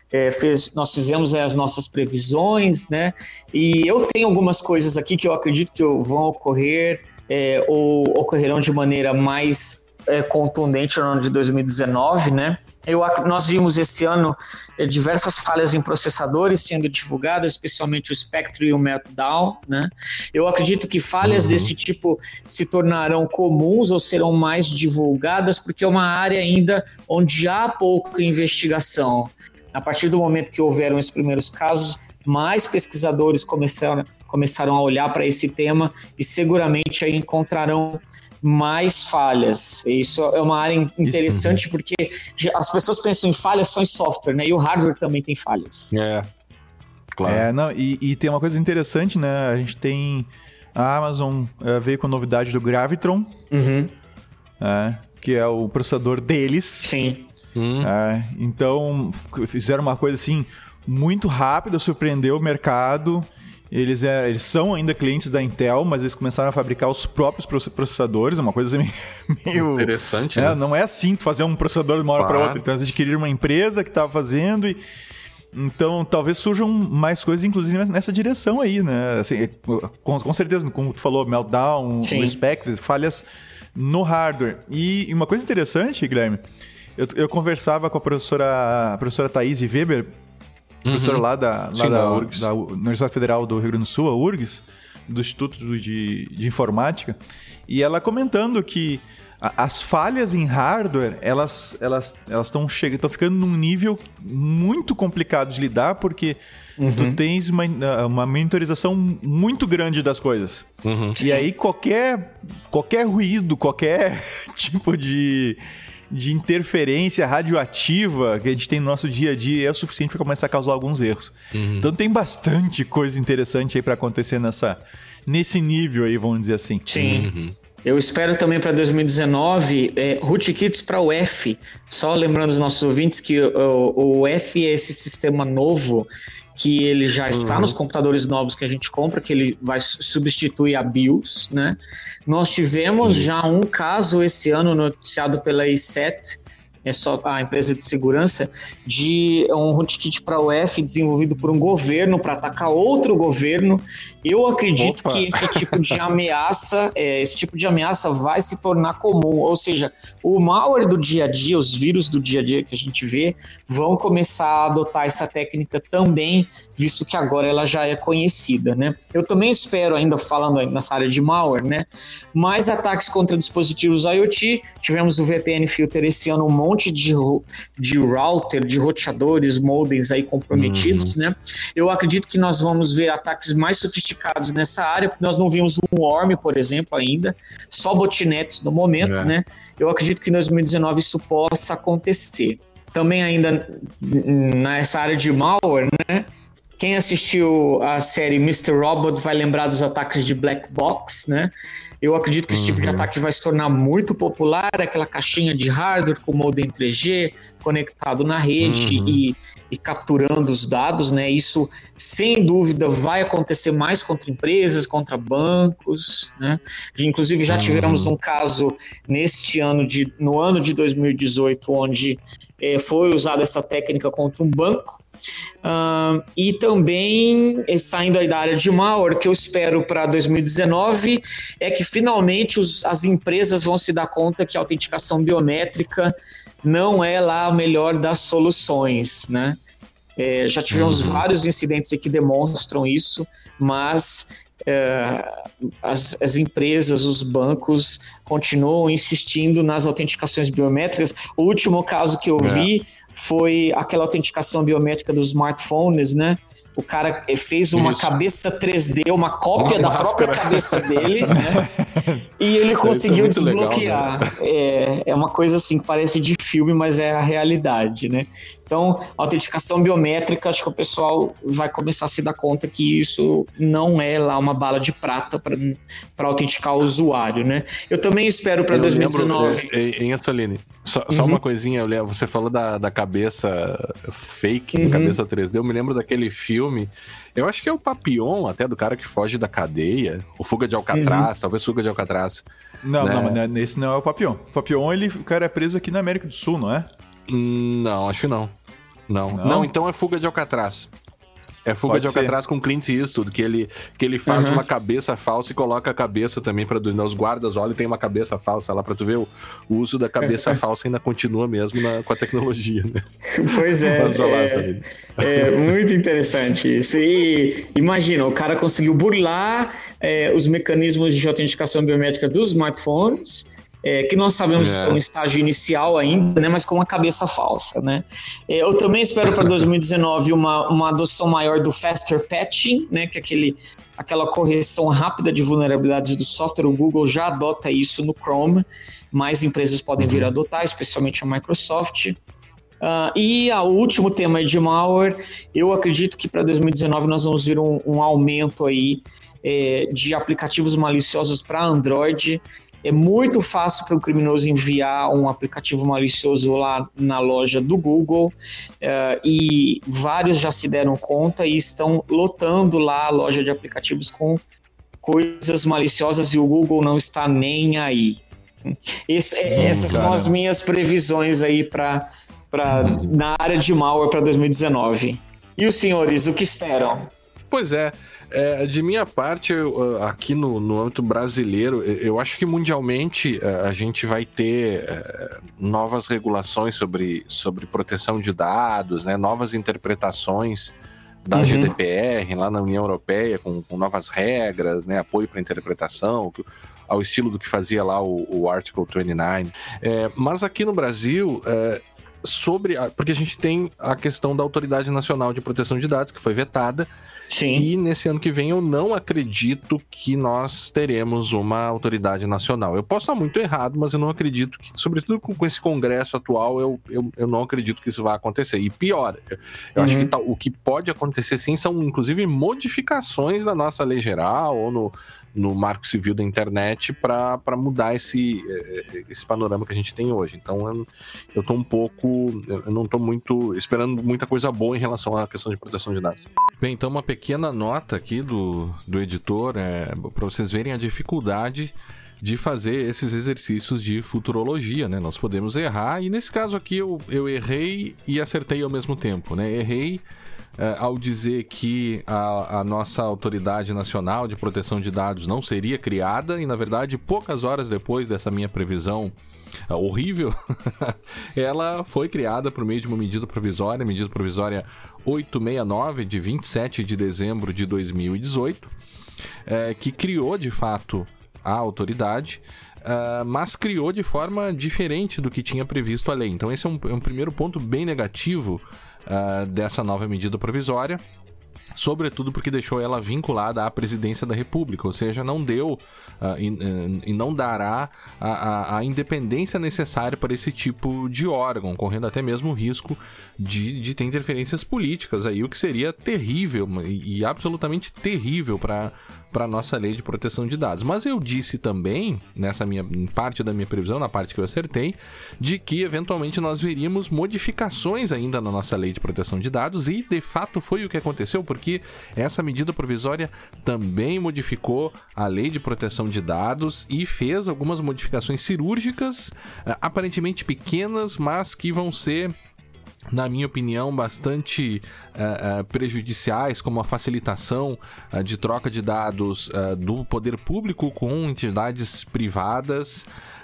é, fez, nós fizemos as nossas previsões, né? E eu tenho algumas coisas aqui que eu acredito que vão ocorrer é, ou ocorrerão de maneira mais é, contundente no ano de dois mil e dezenove, né? Eu, nós vimos esse ano é, diversas falhas em processadores sendo divulgadas, especialmente o Spectre e o Meltdown, né? Eu acredito que falhas uhum. desse tipo se tornarão comuns ou serão mais divulgadas, porque é uma área ainda onde há pouca investigação. A partir do momento que houveram os primeiros casos, mais pesquisadores começaram, começaram a olhar para esse tema e seguramente aí encontrarão mais falhas. Isso é uma área interessante Isso. porque as pessoas pensam em falhas só em software, né? E o hardware também tem falhas. É, claro. É, não, e, e tem uma coisa interessante, né? A gente tem... A Amazon uh, veio com a novidade do Gravitron, uhum. uh, que é o processador deles. Sim. Hum. Uh, então, fizeram uma coisa assim, muito rápida, surpreendeu o mercado. Eles, é, eles são ainda clientes da Intel, mas eles começaram a fabricar os próprios processadores, é uma coisa assim, meio... Interessante, é, né? Não é assim, tu fazer um processador de uma hora claro. para outra. Então, eles adquiriram uma empresa que estava fazendo e... Então, talvez surjam mais coisas, inclusive, nessa direção aí, né? Assim, com, com certeza, como tu falou, Meltdown, Sim. o Spectre, falhas no hardware. E uma coisa interessante, Guilherme, eu, eu conversava com a professora, a professora Thaís Weber, Uhum. professora lá, da, lá Sim, da, da, URGS. da Universidade Federal do Rio Grande do Sul, a URGS, do Instituto de, de Informática, e ela comentando que a, as falhas em hardware, elas elas elas estão chegando, ficando num nível muito complicado de lidar, porque uhum. tu tens uma, uma monitorização muito grande das coisas. Uhum. E aí qualquer, qualquer ruído, qualquer tipo de... de interferência radioativa que a gente tem no nosso dia a dia é o suficiente para começar a causar alguns erros. Uhum. Então tem bastante coisa interessante aí para acontecer nessa, nesse nível aí, vamos dizer assim. Sim. Uhum. Eu espero também para dois mil e dezenove é, rootkits para o F. Só lembrando os nossos ouvintes que o, o F é esse sistema novo que ele já está uhum. nos computadores novos que a gente compra, que ele vai substituir a BIOS, né? Nós tivemos uhum. já um caso esse ano noticiado pela I S E T, é só a empresa de segurança, de um rootkit para o F desenvolvido por um governo para atacar outro governo. Eu acredito Opa. que esse tipo de ameaça, é, esse tipo de ameaça vai se tornar comum. Ou seja, o malware do dia a dia, os vírus do dia a dia que a gente vê, vão começar a adotar essa técnica também, visto que agora ela já é conhecida, né? Eu também espero, ainda falando nessa área de malware, né, mais ataques contra dispositivos IoT. Tivemos o V P N Filter esse ano, um monte de, de router, de roteadores, modems aí comprometidos, uhum. né? Eu acredito que nós vamos ver ataques mais sofisticados nessa área, porque nós não vimos um worm, por exemplo, ainda, só botnets no momento, é. né? Eu acredito que em dois mil e dezenove isso possa acontecer. Também ainda nessa área de malware, né? Quem assistiu a série mister Robot vai lembrar dos ataques de Black Box, né? Eu acredito que esse uhum. tipo de ataque vai se tornar muito popular, aquela caixinha de hardware com modem três G conectado na rede uhum. e, e capturando os dados, né? Isso, sem dúvida, vai acontecer mais contra empresas, contra bancos, né? Inclusive, já tivemos uhum. um caso neste ano, de, no ano de dois mil e dezoito, onde é, foi usada essa técnica contra um banco. Uh, e também, saindo aí da área de malware, que eu espero para dois mil e dezenove é que finalmente os, as empresas vão se dar conta que a autenticação biométrica não é lá a melhor das soluções, né? É, já tivemos uhum. vários incidentes que demonstram isso, mas é, as, as empresas, os bancos continuam insistindo nas autenticações biométricas. O último caso que eu é. vi foi aquela autenticação biométrica dos smartphones, né? O cara fez uma Isso. cabeça três D, uma cópia uma da máscara. própria cabeça dele, né? E ele conseguiu é desbloquear. Legal, né? é, é uma coisa assim que parece de filme, mas é a realidade, né? Então, a autenticação biométrica, acho que o pessoal vai começar a se dar conta que isso não é lá uma bala de prata para autenticar o usuário, né? Eu também espero para dois mil e dezenove. Lembro, em Assolini, só, uhum. só uma coisinha, eu lembro, você falou da, da cabeça fake, uhum. cabeça três D, eu me lembro daquele filme, eu acho que é o Papillon, até do cara que foge da cadeia, o Fuga de Alcatraz, uhum. talvez Fuga de Alcatraz. Não, né? não, mas esse não é o Papillon. O Papillon, ele, o cara é preso aqui na América do Sul, não é? Não, acho que não. Não. Não? Não, então é Fuga de Alcatraz. É Fuga Pode de Alcatraz ser. com Clint Eastwood, que ele, que ele faz Uhum. uma cabeça falsa e coloca a cabeça também pra dormir. Os guardas olham e tem uma cabeça falsa lá pra tu ver. O, o uso da cabeça falsa ainda continua mesmo na, com a tecnologia, né? Pois é, Mas vai lá, é, Sabine. é muito interessante isso. E imagina, o cara conseguiu burlar é, os mecanismos de autenticação biométrica dos smartphones, é, que nós sabemos É. que estão em estágio inicial ainda, né, mas com uma cabeça falsa, né? É, eu também espero para dois mil e dezenove uma, uma adoção maior do faster patching, né, que é aquele, aquela correção rápida de vulnerabilidades do software. O Google já adota isso no Chrome, mais empresas podem vir a adotar, especialmente a Microsoft. Uh, e o último tema de malware, eu acredito que para dois mil e dezenove nós vamos ver um, um aumento aí é, de aplicativos maliciosos para Android. É muito fácil para o criminoso enviar um aplicativo malicioso lá na loja do Google, uh, e vários já se deram conta e estão lotando lá a loja de aplicativos com coisas maliciosas e o Google não está nem aí. Esse, hum, essas cara. são as minhas previsões aí para Pra, na área de malware para dois mil e dezenove. E os senhores, o que esperam? Pois é, é de minha parte, eu, aqui no, no âmbito brasileiro, eu acho que mundialmente a gente vai ter é, novas regulações sobre, sobre proteção de dados, né, novas interpretações da uhum. G D P R lá na União Europeia, com, com novas regras, né, apoio para interpretação, ao estilo do que fazia lá o, o Article vinte e nove. É, mas aqui no Brasil... É, sobre a, porque a gente tem a questão da Autoridade Nacional de Proteção de Dados, que foi vetada. Sim. E nesse ano que vem eu não acredito que nós teremos uma autoridade nacional. Eu posso estar muito errado, mas eu não acredito que, sobretudo com esse congresso atual, eu, eu, eu não acredito que isso vai acontecer. E pior, eu, eu uhum. acho que tá, o que pode acontecer sim são inclusive modificações da nossa lei geral ou no, no marco civil da internet para mudar esse, esse panorama que a gente tem hoje. Então eu, eu tô um pouco, eu não tô muito esperando muita coisa boa em relação à questão de proteção de dados. Bem, então uma pequena nota aqui do, do editor, é, para vocês verem a dificuldade de fazer esses exercícios de futurologia, né? Nós podemos errar, e nesse caso aqui eu, eu errei e acertei ao mesmo tempo, né? Errei é, ao dizer que a, a nossa Autoridade Nacional de Proteção de Dados não seria criada, e na verdade, poucas horas depois dessa minha previsão uh, horrível, ela foi criada por meio de uma medida provisória, medida provisória oitocentos e sessenta e nove, de vinte e sete de dezembro de dois mil e dezoito, é, que criou de fato a autoridade, uh, mas criou de forma diferente do que tinha previsto a lei. Então esse é um, é um primeiro ponto bem negativo uh, dessa nova medida provisória, sobretudo porque deixou ela vinculada à presidência da República, ou seja, não deu uh, e, e não dará a, a, a independência necessária para esse tipo de órgão, correndo até mesmo o risco de, de ter interferências políticas, aí, o que seria terrível e, e absolutamente terrível para para a nossa lei de proteção de dados. Mas eu disse também, nessa minha parte da minha previsão, na parte que eu acertei, de que eventualmente nós veríamos modificações ainda na nossa lei de proteção de dados, e de fato foi o que aconteceu, porque essa medida provisória também modificou a lei de proteção de dados e fez algumas modificações cirúrgicas, aparentemente pequenas, mas que vão ser, na minha opinião, bastante uh, uh, prejudiciais, como a facilitação uh, de troca de dados uh, do poder público com entidades privadas.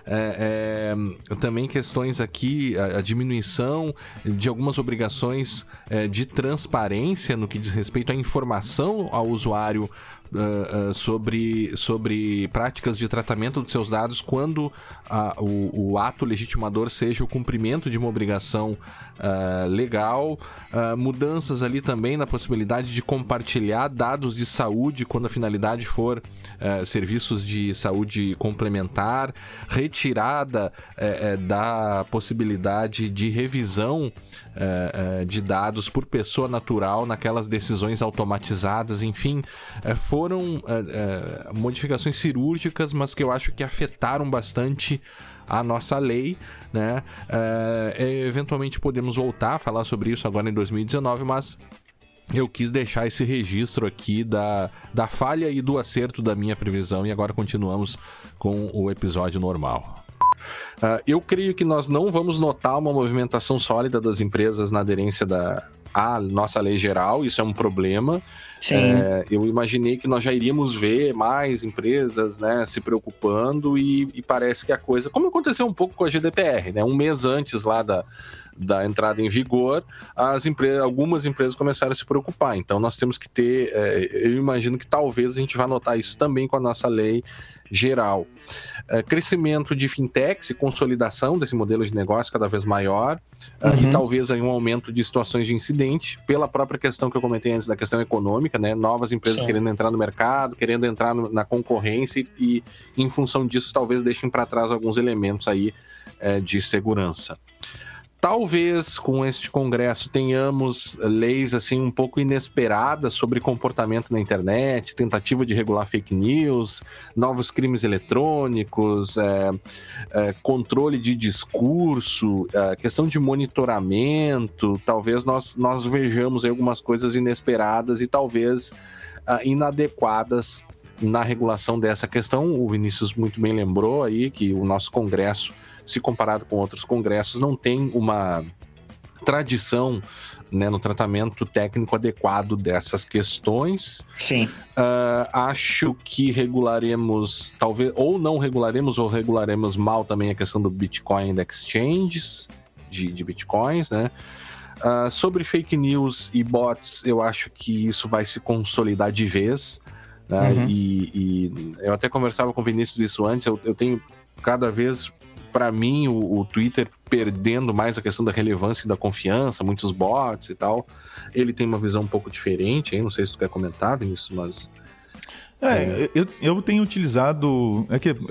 É, é, também questões aqui, a, a diminuição de algumas obrigações é, de transparência no que diz respeito à informação ao usuário uh, uh, sobre, sobre práticas de tratamento de seus dados quando uh, o, o ato legitimador seja o cumprimento de uma obrigação uh, legal, uh, mudanças ali também na possibilidade de compartilhar dados de saúde quando a finalidade for uh, serviços de saúde complementar, retirada é, é, da possibilidade de revisão é, é, de dados por pessoa natural naquelas decisões automatizadas, enfim, é, foram é, é, modificações cirúrgicas, mas que eu acho que afetaram bastante a nossa lei, né? É, eventualmente podemos voltar a falar sobre isso agora em dois mil e dezenove, mas eu quis deixar esse registro aqui da, da falha e do acerto da minha previsão, e agora continuamos com o episódio normal. Uh, eu creio que nós não vamos notar uma movimentação sólida das empresas na aderência da, à nossa lei geral, isso é um problema. É, eu imaginei que nós já iríamos ver mais empresas, né, se preocupando e, e parece que a coisa, como aconteceu um pouco com a G D P R, né, um mês antes lá da, da entrada em vigor, as empresas, algumas empresas começaram a se preocupar. Então nós temos que ter, é, eu imagino que talvez a gente vá notar isso também com a nossa lei geral. É, crescimento de fintechs e consolidação desse modelo de negócio cada vez maior, uhum. uh, e talvez aí um aumento de situações de incidente pela própria questão que eu comentei antes da questão econômica, né? Novas empresas Sim. querendo entrar no mercado, querendo entrar no, na concorrência e, e em função disso talvez deixem para trás alguns elementos aí é, de segurança. Talvez com este congresso tenhamos leis assim um pouco inesperadas sobre comportamento na internet, tentativa de regular fake news, novos crimes eletrônicos, é, é, controle de discurso, é, questão de monitoramento. Talvez nós, nós vejamos aí algumas coisas inesperadas e talvez é, inadequadas na regulação dessa questão. O Vinícius muito bem lembrou aí que o nosso congresso, se comparado com outros congressos, não tem uma tradição, né, no tratamento técnico adequado dessas questões. Sim. Uh, acho que regularemos, talvez, ou não regularemos, ou regularemos mal também a questão do Bitcoin Exchanges, de, de Bitcoins, né? Uh, sobre fake news e bots, eu acho que isso vai se consolidar de vez, né? Uhum. E, e eu até conversava com o Vinícius isso antes, eu, eu tenho cada vez... Para mim, o, o Twitter perdendo mais a questão da relevância e da confiança, muitos bots e tal. Ele tem uma visão um pouco diferente, hein? Não sei se tu quer comentar, Vinícius, mas... É, é... Eu, eu tenho utilizado... É que,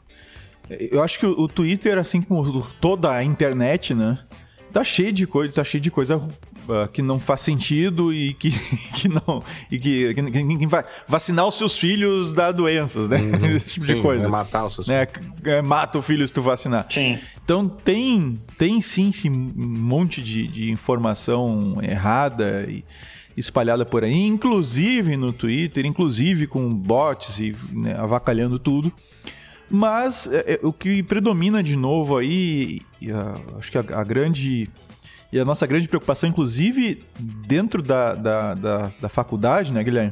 eu acho que o, o Twitter, assim como toda a internet, né? Tá cheio de coisa, tá cheio de coisa uh, que não faz sentido e que, que não... E que, que, que vai vacinar os seus filhos da doenças, né? Uhum. Esse tipo Sim, de coisa. É matar os seus filhos. É, mata o filho se tu vacinar. Sim. Então tem, tem sim, sim um monte de, de informação errada e espalhada por aí, inclusive no Twitter, inclusive com bots e, né, avacalhando tudo. Mas é, é, o que predomina de novo aí, e a, acho que a, a grande... E a nossa grande preocupação, inclusive dentro da, da, da, da faculdade, né, Guilherme?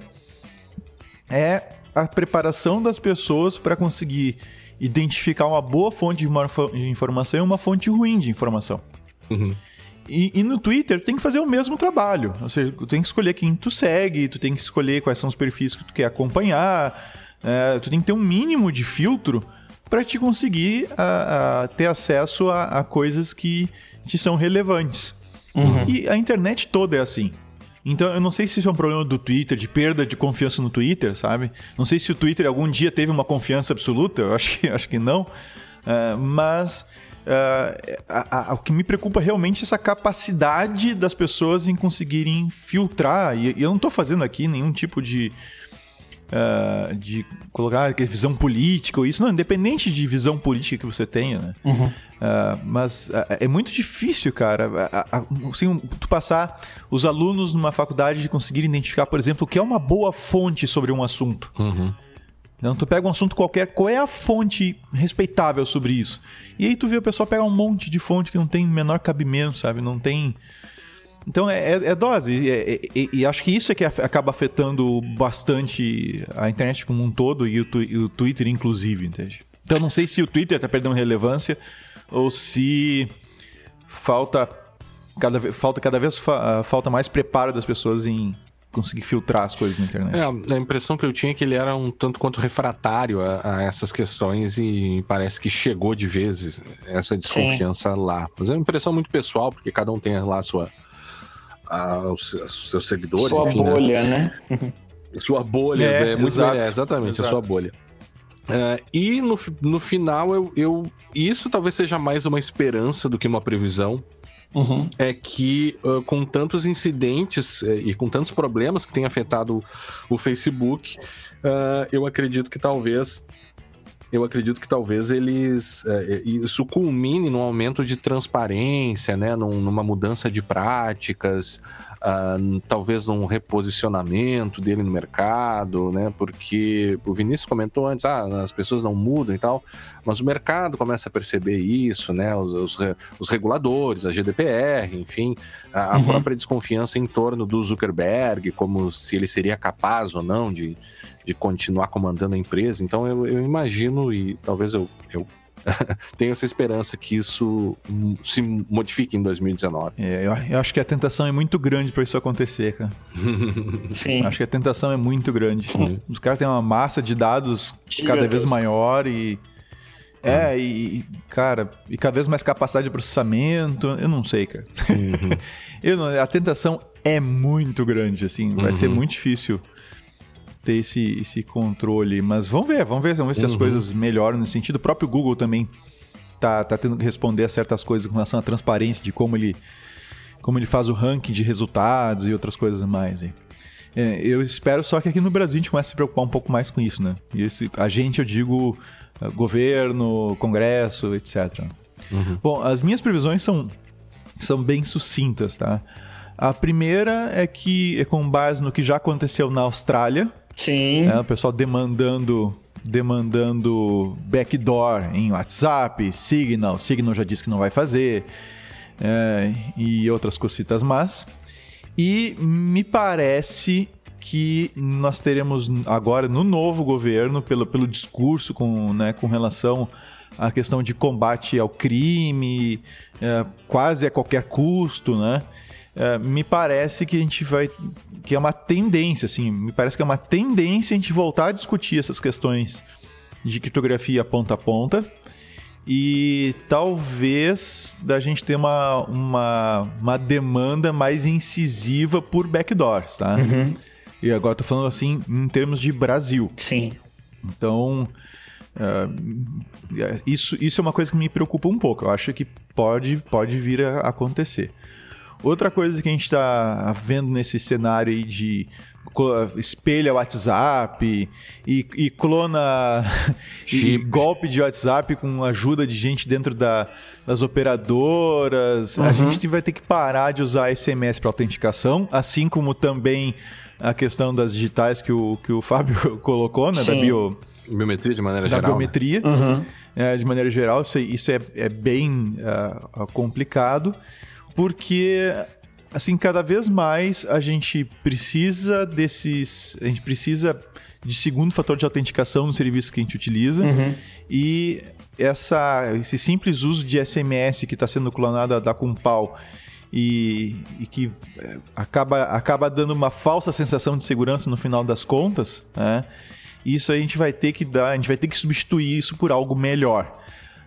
É a preparação das pessoas para conseguir identificar uma boa fonte de, uma, de informação e uma fonte ruim de informação. Uhum. E, e no Twitter, tu tem que fazer o mesmo trabalho. Ou seja, tu tem que escolher quem tu segue, tu tem que escolher quais são os perfis que tu quer acompanhar... É, tu tem que ter um mínimo de filtro para te conseguir a, a ter acesso a, a coisas que te são relevantes. Uhum. E a internet toda é assim. Então eu não sei se isso é um problema do Twitter, de perda de confiança no Twitter, sabe? Não sei se o Twitter algum dia teve uma confiança absoluta, eu acho que, acho que não. Uh, mas uh, a, a, o que me preocupa realmente é essa capacidade das pessoas em conseguirem filtrar. E, e eu não estou fazendo aqui nenhum tipo de... Uh, de colocar visão política ou isso, não, independente de visão política que você tenha, né? Uhum. Uh, mas uh, é muito difícil, cara, uh, uh, assim, tu passar os alunos numa faculdade de conseguir identificar, por exemplo, o que é uma boa fonte sobre um assunto. Uhum. Então tu pega um assunto qualquer, qual é a fonte respeitável sobre isso? E aí tu vê o pessoal pegar um monte de fonte que não tem menor cabimento, sabe? Não tem... Então é, é, é dose, e, é, é, e acho que isso é que acaba afetando bastante a internet como um todo e o, tu, e o Twitter inclusive, entende? Então não sei se o Twitter está perdendo relevância ou se falta cada, falta, cada vez fa, falta mais preparo das pessoas em conseguir filtrar as coisas na internet. É, a impressão que eu tinha é que ele era um tanto quanto refratário a, a essas questões e parece que chegou de vezes essa desconfiança Sim. lá. Mas é uma impressão muito pessoal, porque cada um tem lá a sua... A, os, os seus seguidores. Sua enfim, bolha, né? né? Sua bolha, é, é muito exato, é, exatamente, exato. A sua bolha. Uh, e no, no final, eu, eu isso talvez seja mais uma esperança do que uma previsão. Uhum. É que uh, com tantos incidentes uh, e com tantos problemas que tem afetado o Facebook, uh, eu acredito que talvez eu acredito que talvez eles, é, isso culmine num aumento de transparência, né, num, numa mudança de práticas, uh, talvez num reposicionamento dele no mercado, né, porque o Vinícius comentou antes, ah, as pessoas não mudam e tal, mas o mercado começa a perceber isso, né, os, os, os reguladores, a G D P R, enfim, a, a uhum. própria desconfiança em torno do Zuckerberg, como se ele seria capaz ou não de de continuar comandando a empresa. Então eu, eu imagino, e talvez eu, eu tenho essa esperança que isso se modifique em dois mil e dezenove. É, eu, eu acho que a tentação é muito grande para isso acontecer, cara. Sim. Acho que a tentação é muito grande. Sim. Os caras têm uma massa de dados cada vez maior e... É, uhum. e, cara, e cada vez mais capacidade de processamento, eu não sei, cara. Uhum. eu não, a tentação é muito grande, assim, vai uhum. ser muito difícil ter esse, esse controle, mas vamos ver, vamos ver, vamos ver se uhum. as coisas melhoram nesse sentido. O próprio Google também tá, tá tendo que responder a certas coisas com relação à transparência de como ele, como ele faz o ranking de resultados e outras coisas mais. É, eu espero só que aqui no Brasil a gente comece a se preocupar um pouco mais com isso, né? E esse, a gente, eu digo, governo, congresso, etcétera. Uhum. Bom, as minhas previsões são, são bem sucintas, tá? A primeira é que é com base no que já aconteceu na Austrália. Sim. Né, o pessoal demandando, demandando backdoor em WhatsApp, Signal. Signal já disse que não vai fazer. É, e outras cositas más. E me parece que nós teremos agora no novo governo, pelo, pelo discurso com, né, com relação à questão de combate ao crime, é, quase a qualquer custo, né? É, me parece que a gente vai... que é uma tendência, assim, me parece que é uma tendência a gente voltar a discutir essas questões de criptografia ponta a ponta e talvez da gente ter uma, uma, uma demanda mais incisiva por backdoors, tá? Uhum. E agora eu tô falando assim em termos de Brasil. Sim. Então, uh, isso, isso é uma coisa que me preocupa um pouco. Eu acho que pode, pode vir a acontecer. Outra coisa que a gente está vendo nesse cenário aí de espelha WhatsApp e, e clona e golpe de WhatsApp com ajuda de gente dentro da, das operadoras, uhum. a gente vai ter que parar de usar S M S para autenticação, assim como também a questão das digitais que o, que o Fábio colocou, né? Sim. Da bio... biometria de maneira da geral. Biometria, né? uhum. é, de maneira geral, isso, isso é, é bem uh, complicado. Porque, assim, cada vez mais a gente precisa desses... A gente precisa de segundo fator de autenticação no serviço que a gente utiliza. Uhum. E essa, esse simples uso de S M S que está sendo clonado a dar com pau e, e que acaba, acaba dando uma falsa sensação de segurança no final das contas, né? Isso a gente vai ter que dar... A gente vai ter que substituir isso por algo melhor.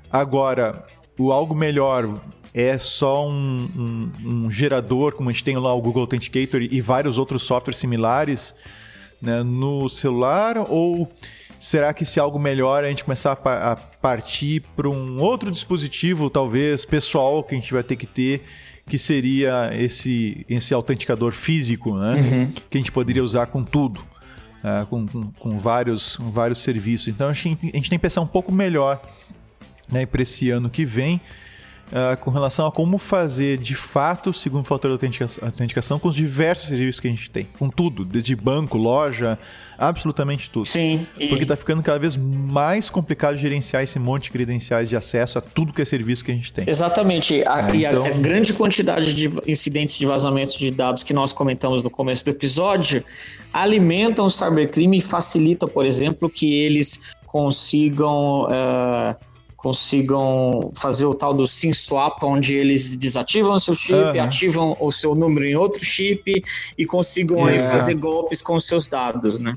Agora, o algo melhor... é só um, um, um gerador, como a gente tem lá o Google Authenticator e vários outros softwares similares, né, no celular? Ou será que se algo melhor a gente começar a, a partir para um outro dispositivo, talvez pessoal, que a gente vai ter que ter, que seria esse, esse autenticador físico, né? Uhum. Que a gente poderia usar com tudo, né, com, com, com vários, com vários serviços. Então a gente, a gente tem que pensar um pouco melhor, né, para esse ano que vem, Uh, com relação a como fazer de fato o segundo fator de autenticação, autenticação com os diversos serviços que a gente tem. Com tudo, desde banco, loja, absolutamente tudo. Sim. E... porque está ficando cada vez mais complicado gerenciar esse monte de credenciais de acesso a tudo que é serviço que a gente tem. Exatamente. A, é, e então... a, a grande quantidade de incidentes de vazamentos de dados que nós comentamos no começo do episódio alimentam o cybercrime e facilitam, por exemplo, que eles consigam... Uh, consigam fazer o tal do SIM swap, onde eles desativam o seu chip, uhum. ativam o seu número em outro chip e consigam é. aí fazer golpes com os seus dados, né?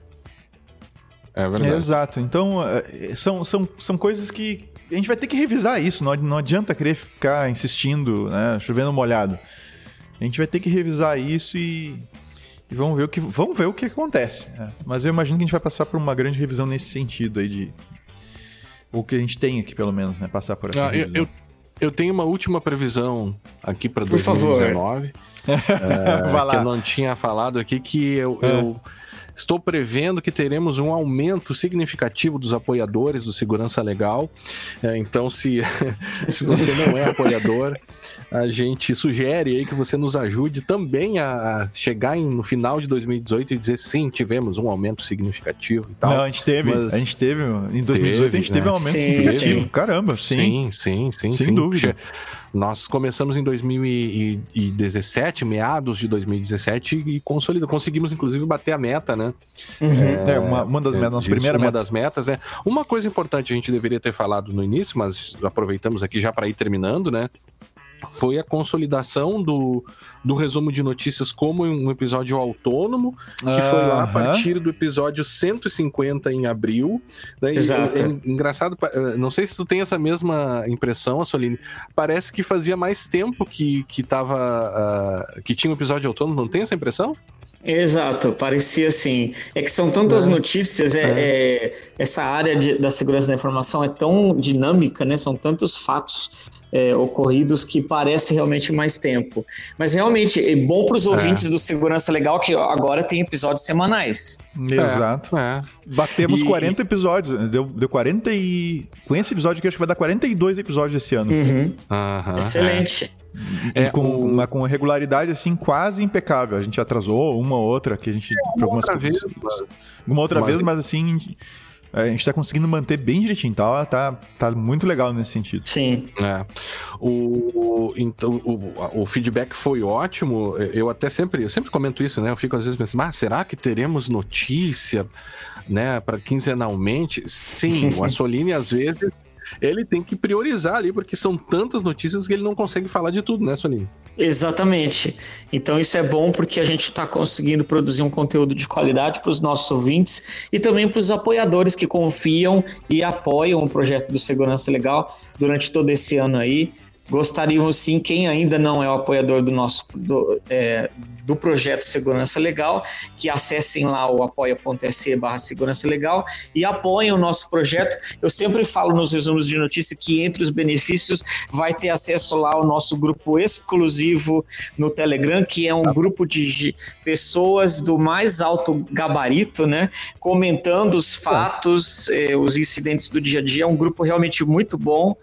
É verdade. É, exato. Então, são, são, são coisas que a gente vai ter que revisar isso. Não, não adianta querer ficar insistindo, né, chovendo molhado. A gente vai ter que revisar isso e, e vamos, ver o que, vamos ver o que acontece. Né? Mas eu imagino que a gente vai passar por uma grande revisão nesse sentido aí de... o que a gente tem aqui, pelo menos, né? Passar por essa ah, eu, eu, eu tenho uma última previsão aqui para dois mil e dezenove. É, Vai lá. que eu não tinha falado aqui, que eu, é. eu, estou prevendo que teremos um aumento significativo dos apoiadores do Segurança Legal. É, então, se, se você não é apoiador, a gente sugere aí que você nos ajude também a chegar em, no final de dois mil e dezoito e dizer sim, tivemos um aumento significativo e tal. Não, a gente teve, mas... a gente teve, em dois mil e dezoito teve, a gente teve né? um aumento sim, significativo. Sim. Caramba, sim. Sim, sim, sim. Sem sim. dúvida. Nós começamos em dois mil e dezessete, meados de dois mil e dezessete, e consolidamos. Conseguimos, inclusive, bater a meta, né? Uhum. É, é uma, uma das metas, nossa primeira uma meta. das metas, né? Uma coisa importante a gente deveria ter falado no início, mas aproveitamos aqui já para ir terminando, né? Foi a consolidação do, do resumo de notícias como um episódio autônomo, que uh-huh. foi lá a partir do episódio cento e cinquenta em abril. Né? Exato. É, é engraçado, não sei se tu tem essa mesma impressão, Assolini, parece que fazia mais tempo que, que, tava, uh, que tinha um episódio autônomo, não tem essa impressão? Exato, parecia assim. É que são tantas é. notícias, é, é. É, essa área de, da segurança da informação é tão dinâmica, né? São tantos fatos é, ocorridos que parece realmente mais tempo. Mas realmente é bom para os ouvintes é. do Segurança Legal que agora tem episódios semanais. Exato. É. Batemos e... quarenta episódios. Deu, deu quarenta e... Com esse episódio aqui, acho que vai dar quarenta e dois episódios esse ano. Uhum. Uhum. Excelente. É, com, o... uma, com regularidade assim quase impecável. A gente atrasou uma ou outra que a gente. É, uma outra vez, mas... Uma outra mas... vez, mas assim. A gente tá conseguindo manter bem direitinho, tá? Tá, tá muito legal nesse sentido. Sim. É. O, então, o, o feedback foi ótimo. Eu até sempre, eu sempre comento isso, né? Eu fico às vezes pensando, ah, será que teremos notícia, né, para quinzenalmente? Sim, o Assolini às vezes ele tem que priorizar ali, porque são tantas notícias que ele não consegue falar de tudo, né, Assolini? Exatamente. Então isso é bom porque a gente está conseguindo produzir um conteúdo de qualidade para os nossos ouvintes e também para os apoiadores que confiam e apoiam o projeto do Segurança Legal durante todo esse ano aí. Gostaríamos sim, quem ainda não é o apoiador do nosso do, é, do projeto Segurança Legal, que acessem lá o apoia.se barra Segurança Legal e apoiem o nosso projeto. Eu sempre falo nos resumos de notícia que entre os benefícios vai ter acesso lá ao nosso grupo exclusivo no Telegram, que é um grupo de pessoas do mais alto gabarito, né? Comentando os fatos, eh, os incidentes do dia a dia. É um grupo realmente muito bom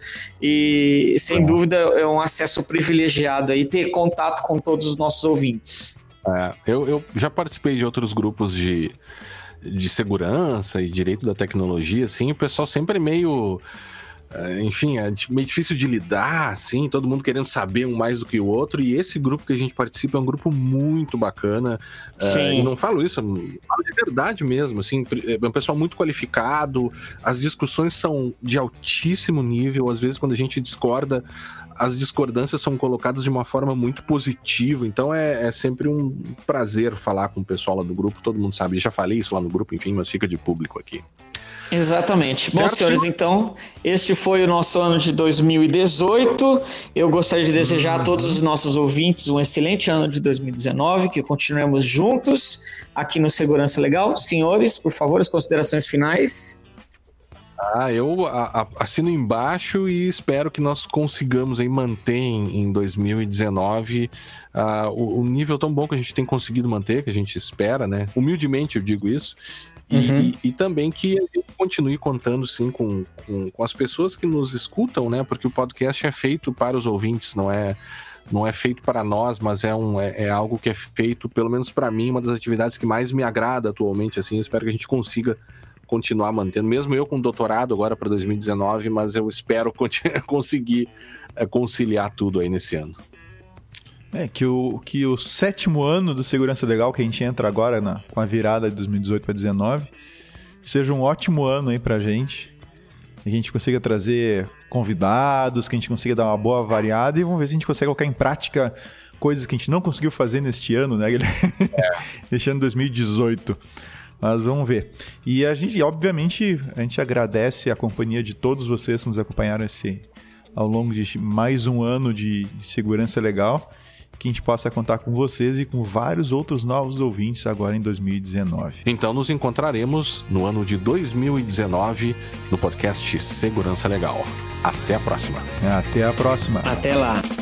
e, sem dúvida, é um acesso privilegiado aí, ter contato com todos os nossos ouvintes. É, eu, eu já participei de outros grupos de, de segurança e direito da tecnologia, assim, o pessoal sempre é meio... Enfim, é meio difícil de lidar, assim, todo mundo querendo saber um mais do que o outro, e esse grupo que a gente participa é um grupo muito bacana. Sim. Uh, e não falo isso, falo de verdade mesmo, assim, é um pessoal muito qualificado, as discussões são de altíssimo nível, às vezes quando a gente discorda, as discordâncias são colocadas de uma forma muito positiva, então é, é sempre um prazer falar com o pessoal lá do grupo, todo mundo sabe, já falei isso lá no grupo, enfim, mas fica de público aqui. Exatamente. Bom, senhores, então, este foi o nosso ano de dois mil e dezoito. Eu gostaria de desejar a todos os nossos ouvintes um excelente ano de dois mil e dezenove, que continuemos juntos aqui no Segurança Legal. Senhores, por favor, as considerações finais. Ah, eu a, a, assino embaixo e espero que nós consigamos aí manter em, em dois mil e dezenove uh, o, o nível tão bom que a gente tem conseguido manter, que a gente espera, né? Humildemente eu digo isso. E, uhum. e, e também que a gente continue contando, sim, com, com, com as pessoas que nos escutam, né? Porque o podcast é feito para os ouvintes, não é, não é feito para nós, mas é, um, é, é algo que é feito, pelo menos para mim, uma das atividades que mais me agrada atualmente, assim. Eu espero que a gente consiga continuar mantendo, mesmo eu com doutorado agora para dois mil e dezenove, mas eu espero conseguir é, conciliar tudo aí nesse ano. É, que o, que o sétimo ano do Segurança Legal, que a gente entra agora na, com a virada de dois mil e dezoito para dois mil e dezenove, seja um ótimo ano aí pra gente. Que a gente consiga trazer convidados, que a gente consiga dar uma boa variada e vamos ver se a gente consegue colocar em prática coisas que a gente não conseguiu fazer neste ano, né, Guilherme? É. Deixando dois mil e dezoito. Mas vamos ver. E a gente, obviamente, a gente agradece a companhia de todos vocês que nos acompanharam esse, ao longo de mais um ano de, de Segurança Legal. Que a gente possa contar com vocês e com vários outros novos ouvintes agora em dois mil e dezenove. Então nos encontraremos no ano de dois mil e dezenove no podcast Segurança Legal. Até a próxima. Até a próxima. Até lá.